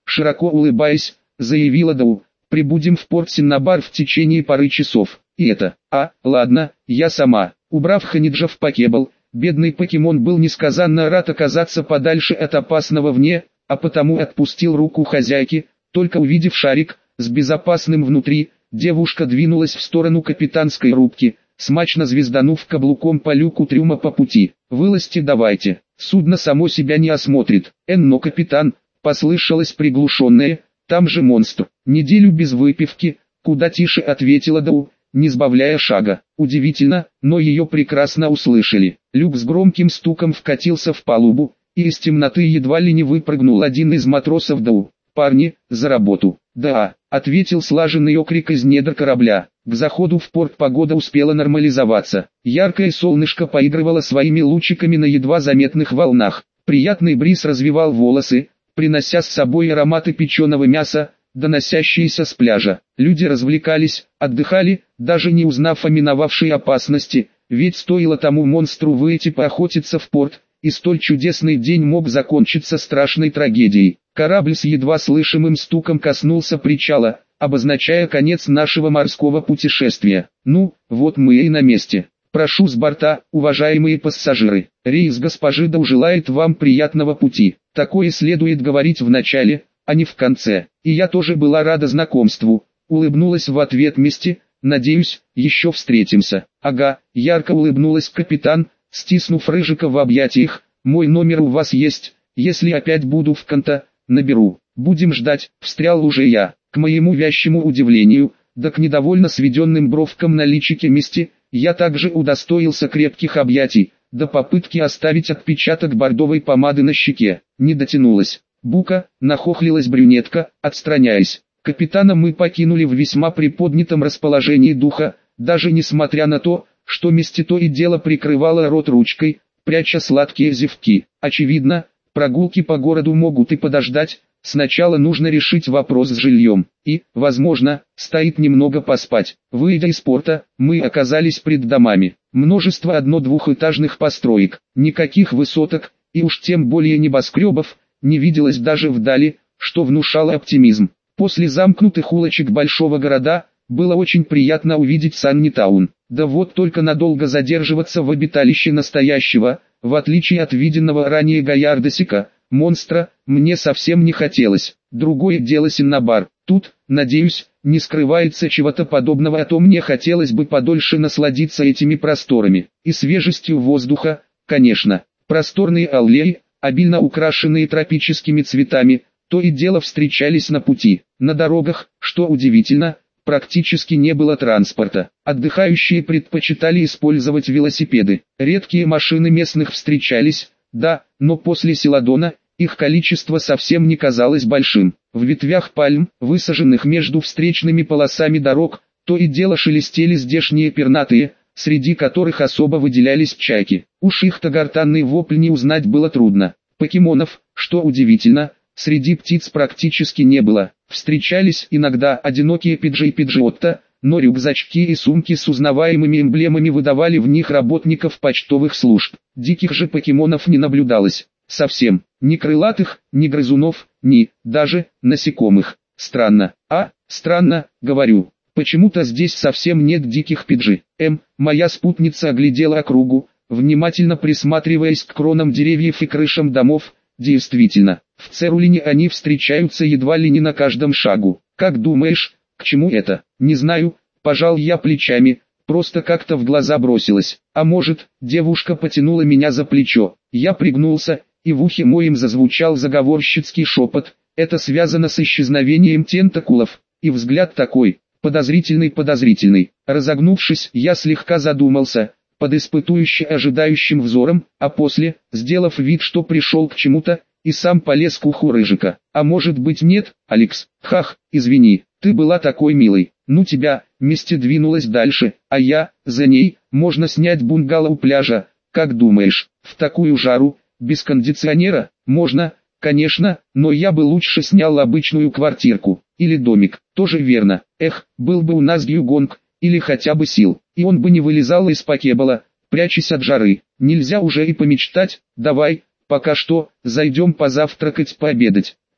широко улыбаясь, заявила Дау. Прибудем в порт Синнабар в течение пары часов. И это, ладно, я сама. Убрав Ханиджа в покебл, бедный покемон был несказанно рад оказаться подальше от опасного вне, а потому отпустил руку хозяйки. Только увидев шарик, с безопасным внутри, девушка двинулась в сторону капитанской рубки, смачно звезданув каблуком по люку трюма по пути. «Вылазьте давайте, судно само себя не осмотрит». «Но капитан», послышалось приглушенное, «там же монстр». «Неделю без выпивки», куда тише ответила Дау, не сбавляя шага. Удивительно, но ее прекрасно услышали. Люк с громким стуком вкатился в палубу, и из темноты едва ли не выпрыгнул один из матросов Дау. «Парни, за работу!» «Да», — ответил слаженный окрик из недр корабля. К заходу в порт погода успела нормализоваться. Яркое солнышко поигрывало своими лучиками на едва заметных волнах. Приятный бриз развивал волосы, принося с собой ароматы печеного мяса, доносящиеся с пляжа. Люди развлекались, отдыхали, даже не узнав о миновавшей опасности, ведь стоило тому монстру выйти поохотиться в порт, и столь чудесный день мог закончиться страшной трагедией. Корабль с едва слышимым стуком коснулся причала, обозначая конец нашего морского путешествия. «Ну, вот мы и на месте. Прошу с борта, уважаемые пассажиры. Рейс госпожи Дау желает вам приятного пути». Такое следует говорить в начале, а не в конце. И я тоже была рада знакомству. Улыбнулась в ответ Мисти. «Надеюсь, еще встретимся». «Ага», ярко улыбнулась капитан, стиснув Рыжика в объятиях. «Мой номер у вас есть, если опять буду в Канта, наберу». «Будем ждать», встрял уже я. К моему вящему удивлению, да к недовольно сведенным бровкам на личике Мисти, я также удостоился крепких объятий, до попытки оставить отпечаток бордовой помады на щеке. Не дотянулась. «Бука», нахохлилась брюнетка, отстраняясь. Капитана мы покинули в весьма приподнятом расположении духа, даже несмотря на то, что Мисти то и дело прикрывала рот ручкой, пряча сладкие зевки. Очевидно, прогулки по городу могут и подождать, сначала нужно решить вопрос с жильем, и, возможно, стоит немного поспать. Выйдя из порта, мы оказались пред домами. Множество одно-двухэтажных построек, никаких высоток, и уж тем более небоскребов, не виделось даже вдали, что внушало оптимизм. После замкнутых улочек большого города, было очень приятно увидеть Саннитаун. Да вот только надолго задерживаться в обиталище настоящего, в отличие от виденного ранее Гаярдосика, монстра, мне совсем не хотелось. Другое дело Синнабар. Тут, надеюсь, не скрывается чего-то подобного, а то мне хотелось бы подольше насладиться этими просторами. И свежестью воздуха, конечно. Просторные аллеи, обильно украшенные тропическими цветами, то и дело встречались на пути. На дорогах, что удивительно, практически не было транспорта. Отдыхающие предпочитали использовать велосипеды. Редкие машины местных встречались, да, но после Селадона, их количество совсем не казалось большим. В ветвях пальм, высаженных между встречными полосами дорог, то и дело шелестели здешние пернатые, среди которых особо выделялись чайки. Уж их-то гортанный вопль не узнать было трудно. Покемонов, что удивительно, среди птиц практически не было. Встречались иногда одинокие пиджи и пиджиотта, но рюкзачки и сумки с узнаваемыми эмблемами выдавали в них работников почтовых служб. Диких же покемонов не наблюдалось. Совсем. Ни крылатых, ни грызунов, ни, даже, насекомых. Странно. Странно, говорю. Почему-то здесь совсем нет диких пиджи. Моя спутница оглядела округу, внимательно присматриваясь к кронам деревьев и крышам домов. Действительно, в Церулине они встречаются едва ли не на каждом шагу. Как думаешь, к чему это? Не знаю, пожал я плечами, просто как-то в глаза бросилось. А может, девушка потянула меня за плечо. Я пригнулся, и в ухе моем зазвучал заговорщицкий шепот. Это связано с исчезновением тентакулов. И взгляд такой, подозрительный. Разогнувшись, я слегка задумался, под испытующе ожидающим взором, а после, сделав вид, что пришел к чему-то, и сам полез к уху Рыжика. А может быть нет, Алекс? Хах, извини, ты была такой милой. Ну тебя, Мисти двинулась дальше, а я, за ней. Можно снять бунгало у пляжа, как думаешь, в такую жару, без кондиционера? Можно, конечно, но я бы лучше снял обычную квартирку, или домик. Тоже верно. Был бы у нас Гюгонг, или хотя бы Сил, и он бы не вылезал из покебола, прячась от жары. Нельзя уже и помечтать. Давай, пока что, зайдем позавтракать, пообедать.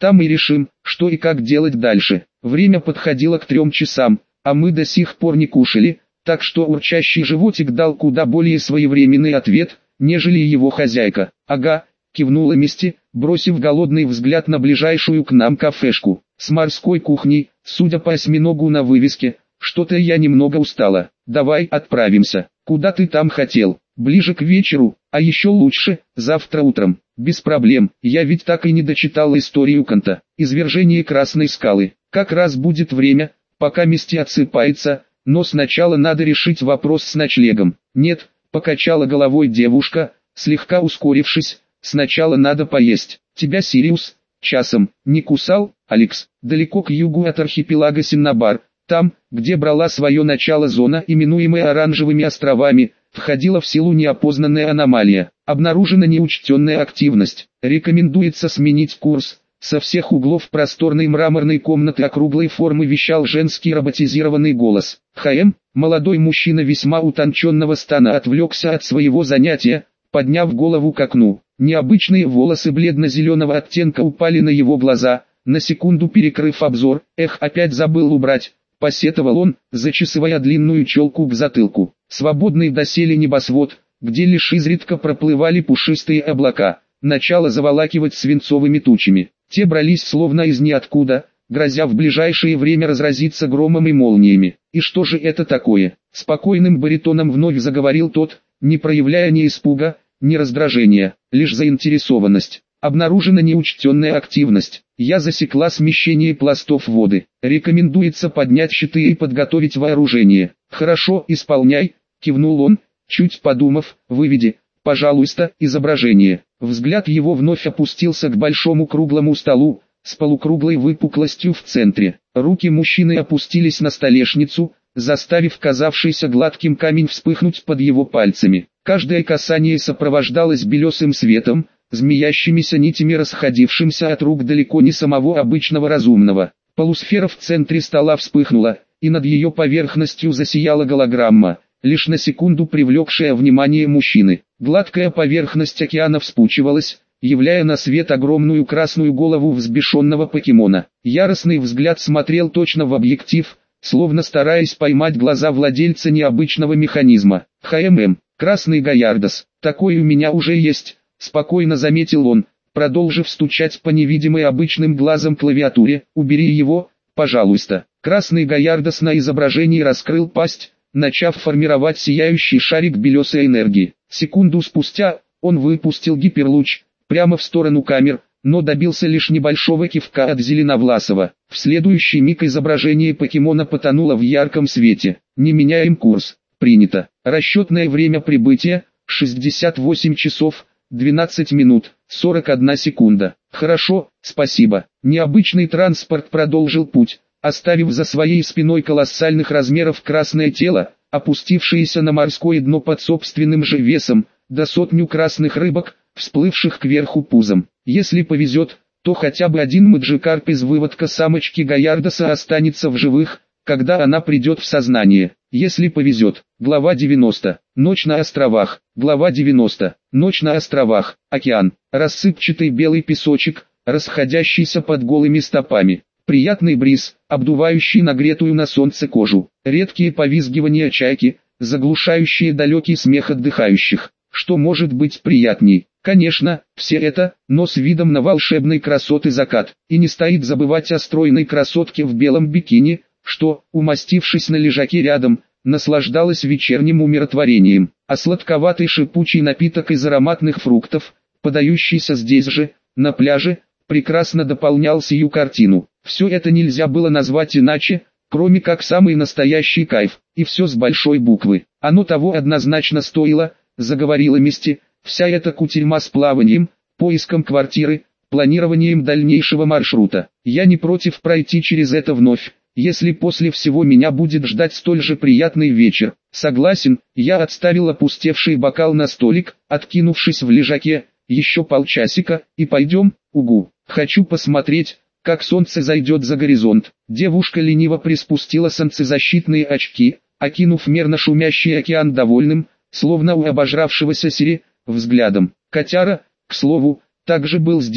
Там и решим, что и как делать дальше. Время подходило к 3 часам, а мы до сих пор не кушали, так что урчащий животик дал куда более своевременный ответ, нежели его хозяйка. «Ага», кивнула Мисти, бросив голодный взгляд на ближайшую к нам кафешку. «С морской кухней, судя по осьминогу на вывеске, что-то я немного устала. Давай отправимся. Куда ты там хотел? Ближе к вечеру, а еще лучше, завтра утром». «Без проблем, я ведь так и не дочитал историю Канта. Извержение Красной скалы. Как раз будет время, пока Мисти отсыпается, но сначала надо решить вопрос с ночлегом». «Нет», покачала головой девушка, слегка ускорившись, «сначала надо поесть. Тебя Сириус часом не кусал, Алекс?» Далеко к югу от архипелага Синнабар, там, где брала свое начало зона, именуемая Оранжевыми островами, входила в силу неопознанная аномалия. Обнаружена неучтенная активность. Рекомендуется сменить курс. Со всех углов просторной мраморной комнаты округлой формы вещал женский роботизированный голос. ХМ, молодой мужчина весьма утонченного стана, отвлекся от своего занятия, подняв голову к окну. Необычные волосы бледно-зеленого оттенка упали на его глаза, на секунду перекрыв обзор. «Эх, опять забыл убрать», — посетовал он, зачесывая длинную челку к затылку. Свободный доселе небосвод, где лишь изредка проплывали пушистые облака, начало заволакивать свинцовыми тучами. Те брались словно из ниоткуда, грозя в ближайшее время разразиться громом и молниями. «И что же это такое?» — спокойным баритоном вновь заговорил тот, не проявляя ни испуга, ни раздражения, лишь заинтересованность. «Обнаружена неучтенная активность. Я засекла смещение пластов воды. Рекомендуется поднять щиты и подготовить вооружение». «Хорошо, исполняй», — кивнул он, чуть подумав. «Выведи, пожалуйста, изображение». Взгляд его вновь опустился к большому круглому столу, с полукруглой выпуклостью в центре. Руки мужчины опустились на столешницу, заставив казавшийся гладким камень вспыхнуть под его пальцами. Каждое касание сопровождалось белесым светом, змеящимися нитями, расходившимся от рук далеко не самого обычного разумного. Полусфера в центре стола вспыхнула, и над ее поверхностью засияла голограмма, лишь на секунду привлекшая внимание мужчины. Гладкая поверхность океана вспучивалась, являя на свет огромную красную голову взбешенного покемона. Яростный взгляд смотрел точно в объектив, словно стараясь поймать глаза владельца необычного механизма. «ХММ, Красный Гаярдос, такой у меня уже есть», — спокойно заметил он, продолжив стучать по невидимой обычным глазом клавиатуре. «Убери его, пожалуйста». Красный Гаярдос на изображении раскрыл пасть, начав формировать сияющий шарик белесой энергии. Секунду спустя, он выпустил гиперлуч, прямо в сторону камер, но добился лишь небольшого кивка от Зеленовласова. В следующий миг изображение покемона потонуло в ярком свете. «Не меняем курс. Принято. Расчетное время прибытия — 68 часов, 12 минут, 41 секунда. Хорошо, спасибо». Необычный транспорт продолжил путь, оставив за своей спиной колоссальных размеров красное тело, опустившееся на морское дно под собственным же весом, до сотню красных рыбок, всплывших кверху пузом. Если повезет, то хотя бы один Маджикарп из выводка самочки Гаярдоса останется в живых, когда она придет в сознание. Если повезет. Глава 90. Ночь на островах. Глава 90. Ночь на островах. Океан. Рассыпчатый белый песочек, расходящийся под голыми стопами. Приятный бриз, обдувающий нагретую на солнце кожу. Редкие повизгивания чайки, заглушающие далекий смех отдыхающих. Что может быть приятней? Конечно, все это, но с видом на волшебной красоты закат. И не стоит забывать о стройной красотке в белом бикини, что, умастившись на лежаке рядом, наслаждалась вечерним умиротворением. А сладковатый шипучий напиток из ароматных фруктов, подающийся здесь же, на пляже, прекрасно дополнял сию картину. Все это нельзя было назвать иначе, кроме как самый настоящий кайф, и все с большой буквы. Оно того однозначно стоило, заговорила Мисти. Вся эта кутерьма с плаванием, поиском квартиры, планированием дальнейшего маршрута. Я не против пройти через это вновь, если после всего меня будет ждать столь же приятный вечер. Согласен, я отставил опустевший бокал на столик, откинувшись в лежаке. Еще полчасика, и пойдем. Угу. Хочу посмотреть, как солнце зайдет за горизонт. Девушка лениво приспустила солнцезащитные очки, окинув мерно шумящий океан довольным, словно у обожравшегося сири, взглядом. Котяра, к слову, также был здесь,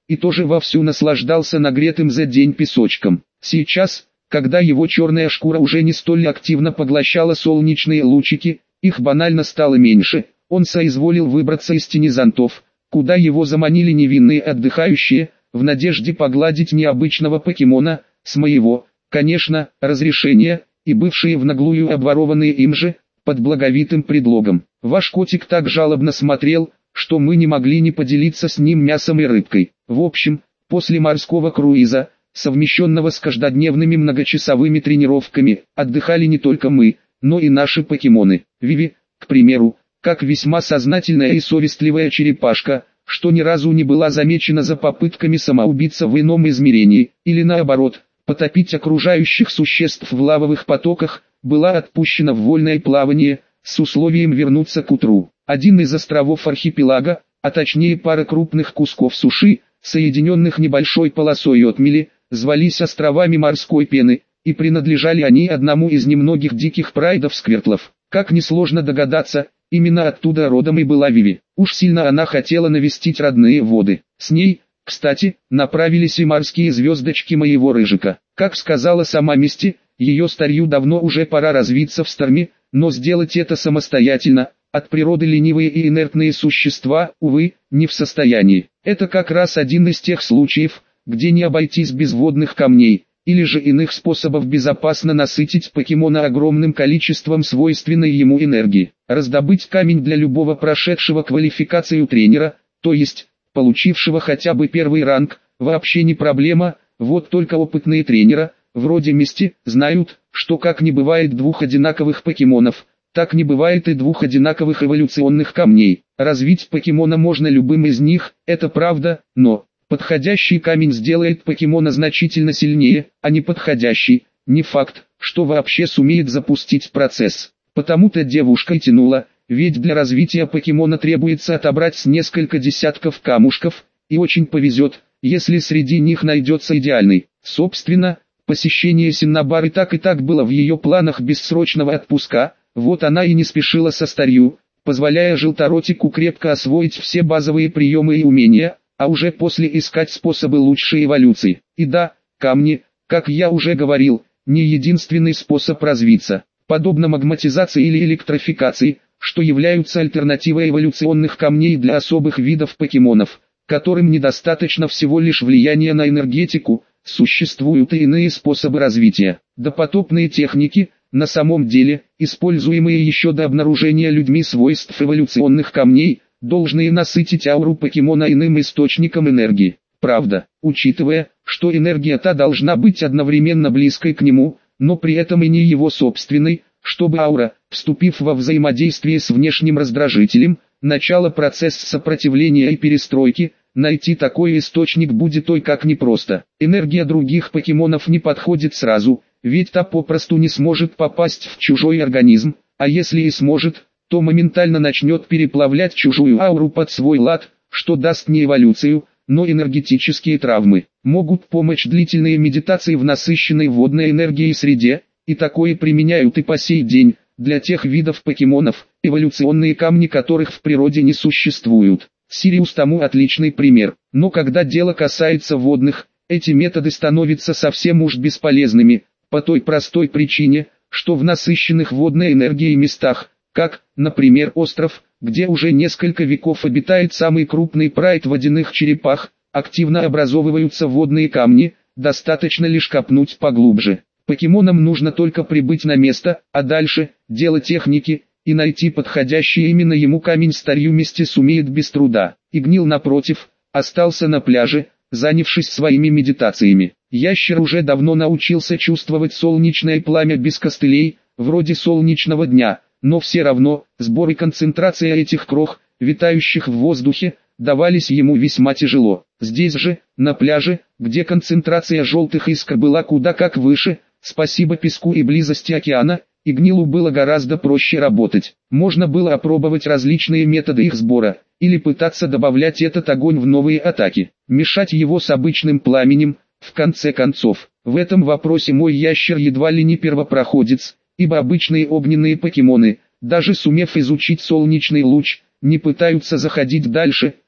и тоже вовсю наслаждался нагретым за день песочком. Сейчас, когда его черная шкура уже не столь активно поглощала солнечные лучики, их банально стало меньше, он соизволил выбраться из тени зонтов, куда его заманили невинные отдыхающие, в надежде погладить необычного покемона, с моего, конечно, разрешения, и бывшие в наглую обворованные им же, под благовитым предлогом. Ваш котик так жалобно смотрел, что мы не могли не поделиться с ним мясом и рыбкой. В общем, после морского круиза, совмещенного с каждодневными многочасовыми тренировками, отдыхали не только мы, но и наши покемоны. Виви, к примеру, как весьма сознательная и совестливая черепашка, что ни разу не была замечена за попытками самоубийца в ином измерении, или наоборот, потопить окружающих существ в лавовых потоках, была отпущена в вольное плавание, с условием вернуться к утру. Один из островов архипелага, а точнее пара крупных кусков суши, соединенных небольшой полосой отмели, звались островами морской пены, и принадлежали они одному из немногих диких прайдов-сквертлов. Как несложно догадаться, именно оттуда родом и была Виви. Уж сильно она хотела навестить родные воды. С ней, кстати, направились и морские звездочки моего рыжика. Как сказала сама Мисти, ее старью давно уже пора развиться в Старми, но сделать это самостоятельно, от природы ленивые и инертные существа, увы, не в состоянии. Это как раз один из тех случаев, где не обойтись без водных камней, или же иных способов безопасно насытить покемона огромным количеством свойственной ему энергии. Раздобыть камень для любого прошедшего квалификацию тренера, то есть, получившего хотя бы первый ранг, вообще не проблема, вот только опытные тренера, вроде Мисти, знают, что как не бывает двух одинаковых покемонов, так не бывает и двух одинаковых эволюционных камней. Развить покемона можно любым из них, это правда, но подходящий камень сделает покемона значительно сильнее, а неподходящий, не факт, что вообще сумеет запустить процесс. Потому-то девушка и тянула, ведь для развития покемона требуется отобрать с несколько десятков камушков, и очень повезет, если среди них найдется идеальный. Собственно, посещение Синнабары так и так было в ее планах бессрочного отпуска, вот она и не спешила со старью, позволяя желторотику крепко освоить все базовые приемы и умения, а уже после искать способы лучшей эволюции. И да, камни, как я уже говорил, не единственный способ развиться. Подобно магматизации или электрофикации, что являются альтернативой эволюционных камней для особых видов покемонов, которым недостаточно всего лишь влияния на энергетику, существуют и иные способы развития. Допотопные техники, на самом деле, используемые еще до обнаружения людьми свойств эволюционных камней, должны насытить ауру покемона иным источником энергии. Правда, учитывая, что энергия та должна быть одновременно близкой к нему, но при этом и не его собственной, чтобы аура, вступив во взаимодействие с внешним раздражителем, начала процесс сопротивления и перестройки, найти такой источник будет ой как непросто. Энергия других покемонов не подходит сразу, ведь та попросту не сможет попасть в чужой организм, а если и сможет, то моментально начнет переплавлять чужую ауру под свой лад, что даст не эволюцию, но энергетические травмы. Могут помочь длительные медитации в насыщенной водной энергией среде, и такое применяют и по сей день, для тех видов покемонов, эволюционные камни которых в природе не существуют. Сириус тому отличный пример. Но когда дело касается водных, эти методы становятся совсем уж бесполезными, по той простой причине, что в насыщенных водной энергией местах, как, например, остров, где уже несколько веков обитает самый крупный прайд водяных черепах, активно образовываются водные камни, достаточно лишь копнуть поглубже. Покемонам нужно только прибыть на место, а дальше – дело техники, и найти подходящий именно ему камень старью Мисти сумеет без труда. Игнил напротив, остался на пляже, занявшись своими медитациями. Ящер уже давно научился чувствовать солнечное пламя без костылей, вроде солнечного дня, но все равно, сбор и концентрация этих крох, витающих в воздухе, давались ему весьма тяжело. Здесь же, на пляже, где концентрация желтых искр была куда как выше, спасибо песку и близости океана, Игнилу было гораздо проще работать. Можно было опробовать различные методы их сбора, или пытаться добавлять этот огонь в новые атаки, мешать его с обычным пламенем. В конце концов, в этом вопросе мой ящер едва ли не первопроходец, ибо обычные огненные покемоны, даже сумев изучить солнечный луч, не пытаются заходить дальше,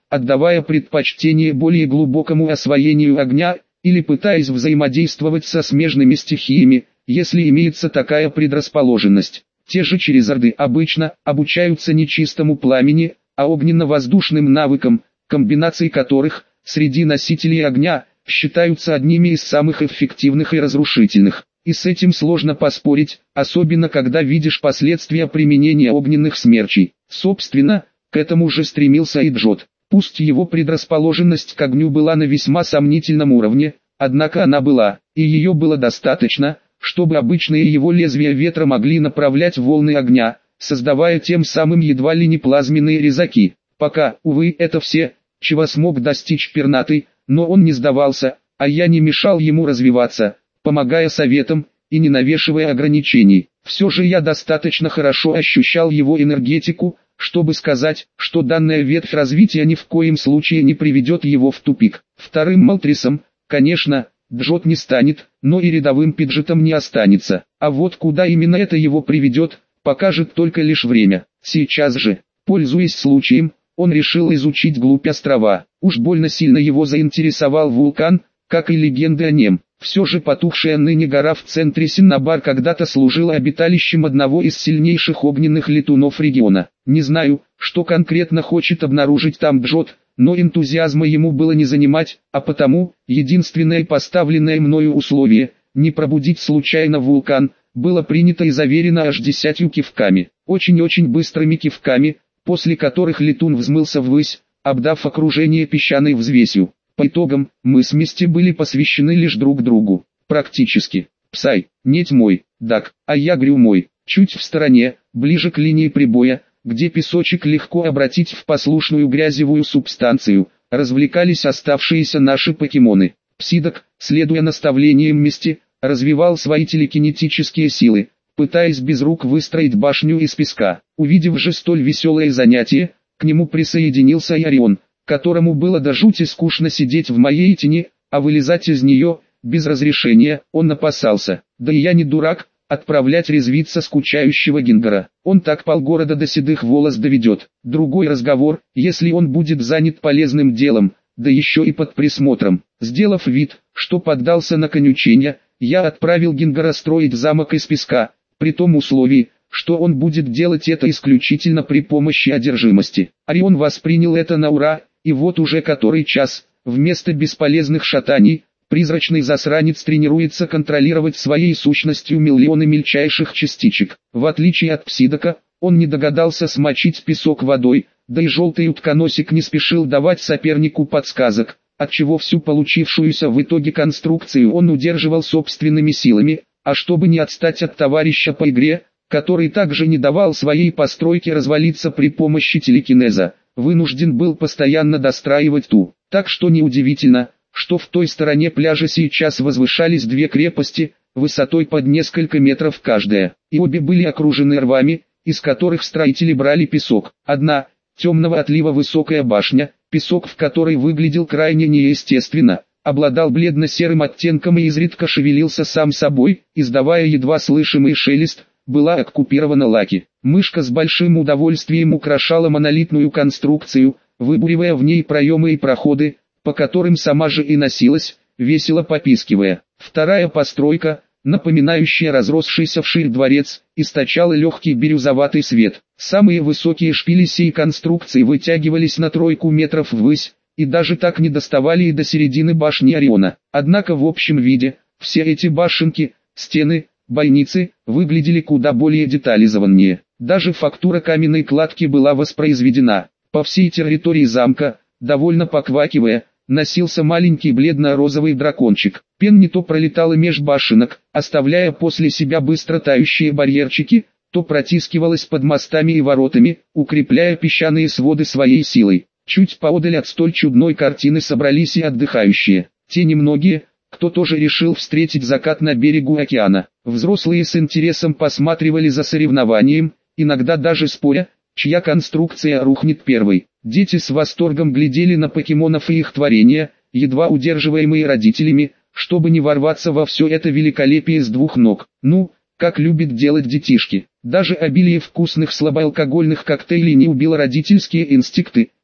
отдавая предпочтение более глубокому освоению огня, или пытаясь взаимодействовать со смежными стихиями, если имеется такая предрасположенность. Те же черезарды обычно обучаются не чистому пламени, а огненно-воздушным навыкам, комбинации которых, среди носителей огня, считаются одними из самых эффективных и разрушительных. И с этим сложно поспорить, особенно когда видишь последствия применения огненных смерчей. Собственно, к этому же стремился и Джот. Пусть его предрасположенность к огню была на весьма сомнительном уровне, однако она была, и ее было достаточно, чтобы обычные его лезвия ветра могли направлять волны огня, создавая тем самым едва ли не плазменные резаки. Пока, увы, это все, чего смог достичь пернатый, но он не сдавался, а я не мешал ему развиваться, помогая советам и не навешивая ограничений. Все же я достаточно хорошо ощущал его энергетику, чтобы сказать, что данная ветвь развития ни в коем случае не приведет его в тупик. Вторым Малтрисом, конечно, Джот не станет, но и рядовым пиджетом не останется. А вот куда именно это его приведет, покажет только лишь время. Сейчас же, пользуясь случаем, он решил изучить глубь острова. Уж больно сильно его заинтересовал вулкан, как и легенды о нем. Все же потухшая ныне гора в центре Синнабар когда-то служила обиталищем одного из сильнейших огненных летунов региона. Не знаю, что конкретно хочет обнаружить там Джот, но энтузиазма ему было не занимать, а потому, единственное поставленное мною условие, не пробудить случайно вулкан, было принято и заверено аж 10 кивками. Очень-очень быстрыми кивками, после которых летун взмылся ввысь, обдав окружение песчаной взвесью. По итогам, мы с Мисти были посвящены лишь друг другу. Практически. Псай, неть мой, дак, а я грю мой. Чуть в стороне, ближе к линии прибоя, где песочек легко обратить в послушную грязевую субстанцию, развлекались оставшиеся наши покемоны. Псидок, следуя наставлениям Мисти, развивал свои телекинетические силы, пытаясь без рук выстроить башню из песка. Увидев же столь веселое занятие, к нему присоединился и Орион, которому было до жути скучно сидеть в моей тени, а вылезать из нее, без разрешения, он опасался. Да и я не дурак, отправлять резвиться скучающего Гингера. Он так полгорода до седых волос доведет. Другой разговор, если он будет занят полезным делом, да еще и под присмотром. Сделав вид, что поддался на конючение, я отправил Гингера строить замок из песка, при том условии, что он будет делать это исключительно при помощи одержимости. Орион воспринял это на ура, и вот уже который час, вместо бесполезных шатаний, призрачный засранец тренируется контролировать своей сущностью миллионы мельчайших частичек. В отличие от Псидока, он не догадался смочить песок водой, да и желтый утконосик не спешил давать сопернику подсказок, отчего всю получившуюся в итоге конструкцию он удерживал собственными силами, а чтобы не отстать от товарища по игре, который также не давал своей постройке развалиться при помощи телекинеза, вынужден был постоянно достраивать ту. Так что неудивительно, что в той стороне пляжа сейчас возвышались две крепости, высотой под несколько метров каждая, и обе были окружены рвами, из которых строители брали песок. Одна, темного отлива высокая башня, песок в которой выглядел крайне неестественно, обладал бледно-серым оттенком и изредка шевелился сам собой, издавая едва слышимый шелест, была оккупирована Лаки. Мышка с большим удовольствием украшала монолитную конструкцию, выбуривая в ней проемы и проходы, по которым сама же и носилась, весело попискивая. Вторая постройка, напоминающая разросшийся вширь дворец, источала легкий бирюзоватый свет. Самые высокие шпили сей конструкции вытягивались на 3 метров ввысь, и даже так не доставали и до середины башни Ориона. Однако в общем виде, все эти башенки, стены, бойницы, выглядели куда более детализованнее. Даже фактура каменной кладки была воспроизведена. По всей территории замка, довольно поквакивая, носился маленький бледно-розовый дракончик. Пен не то пролетала меж башенок, оставляя после себя быстро тающие барьерчики, то протискивалась под мостами и воротами, укрепляя песчаные своды своей силой. Чуть поодаль от столь чудной картины собрались и отдыхающие. Те немногие, кто тоже решил встретить закат на берегу океана. Взрослые с интересом посматривали за соревнованием, иногда даже споря, чья конструкция рухнет первой. Дети с восторгом глядели на покемонов и их творения, едва удерживаемые родителями, чтобы не ворваться во все это великолепие с двух ног. Ну, как любят делать детишки. Даже обилие вкусных слабоалкогольных коктейлей не убило родительские инстинкты,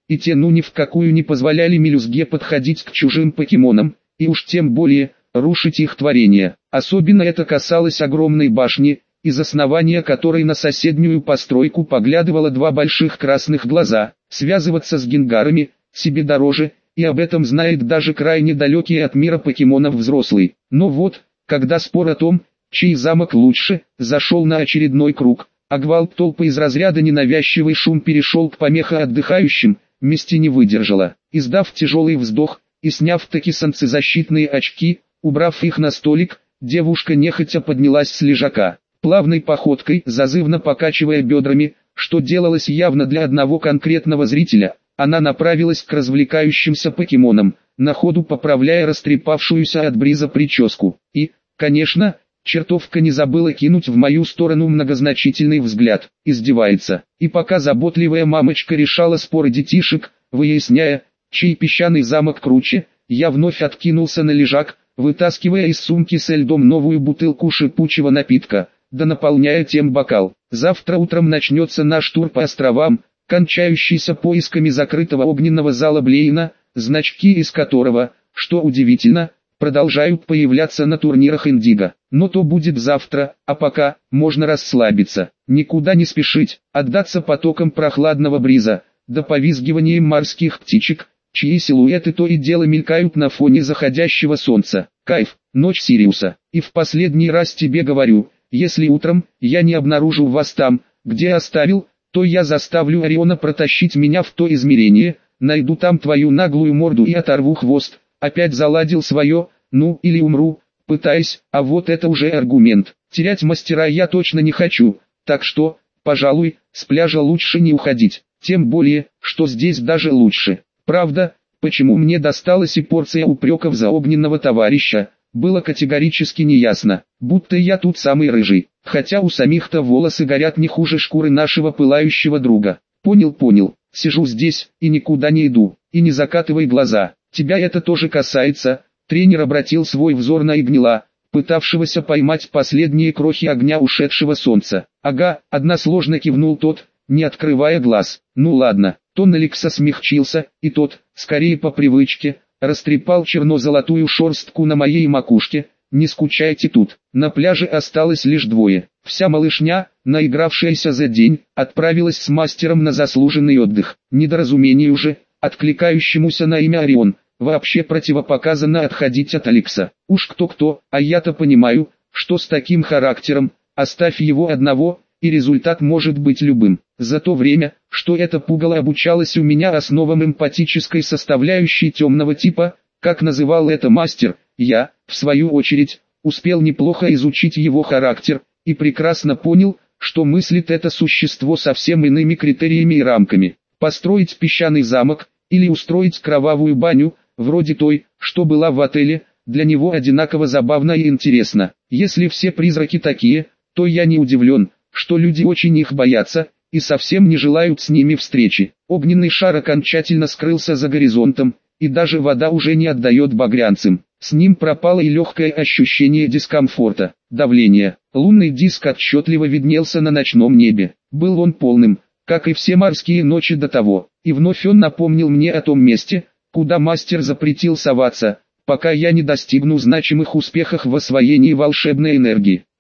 и те ну ни в какую не позволяли мелюзге подходить к чужим покемонам, и уж тем более, рушить их творения. Особенно это касалось огромной башни, из основания которой на соседнюю постройку поглядывало два больших красных глаза. Связываться с генгарами себе дороже, и об этом знает даже крайне далекий от мира покемонов взрослый. Но вот, когда спор о том, чей замок лучше, зашел на очередной круг, а гвалт толпы из разряда ненавязчивый шум перешел к помеха отдыхающим, Мисти не выдержала. Издав тяжелый вздох, и сняв таки солнцезащитные очки, убрав их на столик, девушка нехотя поднялась с лежака. Плавной походкой, зазывно покачивая бедрами, что делалось явно для одного конкретного зрителя, она направилась к развлекающимся покемонам, на ходу поправляя растрепавшуюся от бриза прическу. И, конечно, чертовка не забыла кинуть в мою сторону многозначительный взгляд. Издевается. И пока заботливая мамочка решала споры детишек, выясняя, чей песчаный замок круче, я вновь откинулся на лежак, вытаскивая из сумки со льдом новую бутылку шипучего напитка, да наполняя тем бокал. Завтра утром начнется наш тур по островам, кончающийся поисками закрытого огненного зала Блейна, значки из которого, что удивительно, продолжают появляться на турнирах Индиго. Но то будет завтра, а пока, можно расслабиться, никуда не спешить, отдаться потокам прохладного бриза, да повизгиванием морских птичек, чьи силуэты то и дело мелькают на фоне заходящего солнца. Кайф, ночь Сириуса. И в последний раз тебе говорю, если утром я не обнаружу вас там, где оставил, то я заставлю Ориона протащить меня в то измерение, найду там твою наглую морду и оторву хвост. Опять заладил свое, ну или умру, пытаясь, а вот это уже аргумент. Терять мастера я точно не хочу, так что, пожалуй, с пляжа лучше не уходить, тем более, что здесь даже лучше. Правда, почему мне досталась и порция упреков за огненного товарища, было категорически неясно, будто я тут самый рыжий, хотя у самих-то волосы горят не хуже шкуры нашего пылающего друга. Понял, сижу здесь, и никуда не иду, и не закатывай глаза, тебя это тоже касается. Тренер обратил свой взор на Игнила, пытавшегося поймать последние крохи огня ушедшего солнца. Ага, односложно кивнул тот, не открывая глаз. Ну ладно, тон Алекса смягчился, и тот, скорее по привычке, растрепал черно-золотую шерстку на моей макушке. Не скучайте тут, на пляже осталось лишь двое. Вся малышня, наигравшаяся за день, отправилась с мастером на заслуженный отдых. Недоразумению же, откликающемуся на имя Орион, вообще противопоказано отходить от Алекса. Уж кто-кто, а я-то понимаю, что с таким характером, оставь его одного, и результат может быть любым. За то время, что это пугало обучалось у меня основам эмпатической составляющей темного типа, как называл это мастер, я, в свою очередь, успел неплохо изучить его характер, и прекрасно понял, что мыслит это существо совсем иными критериями и рамками. Построить песчаный замок, или устроить кровавую баню, вроде той, что была в отеле, для него одинаково забавно и интересно. Если все призраки такие, то я не удивлен, что люди очень их боятся, и совсем не желают с ними встречи. Огненный шар окончательно скрылся за горизонтом, и даже вода уже не отдает багрянцам. С ним пропало и легкое ощущение дискомфорта, давления. Лунный диск отчетливо виднелся на ночном небе. Был он полным, как и все морские ночи до того, и вновь он напомнил мне о том месте, куда мастер запретил соваться, пока я не достигну значимых успехов в освоении волшебной энергии.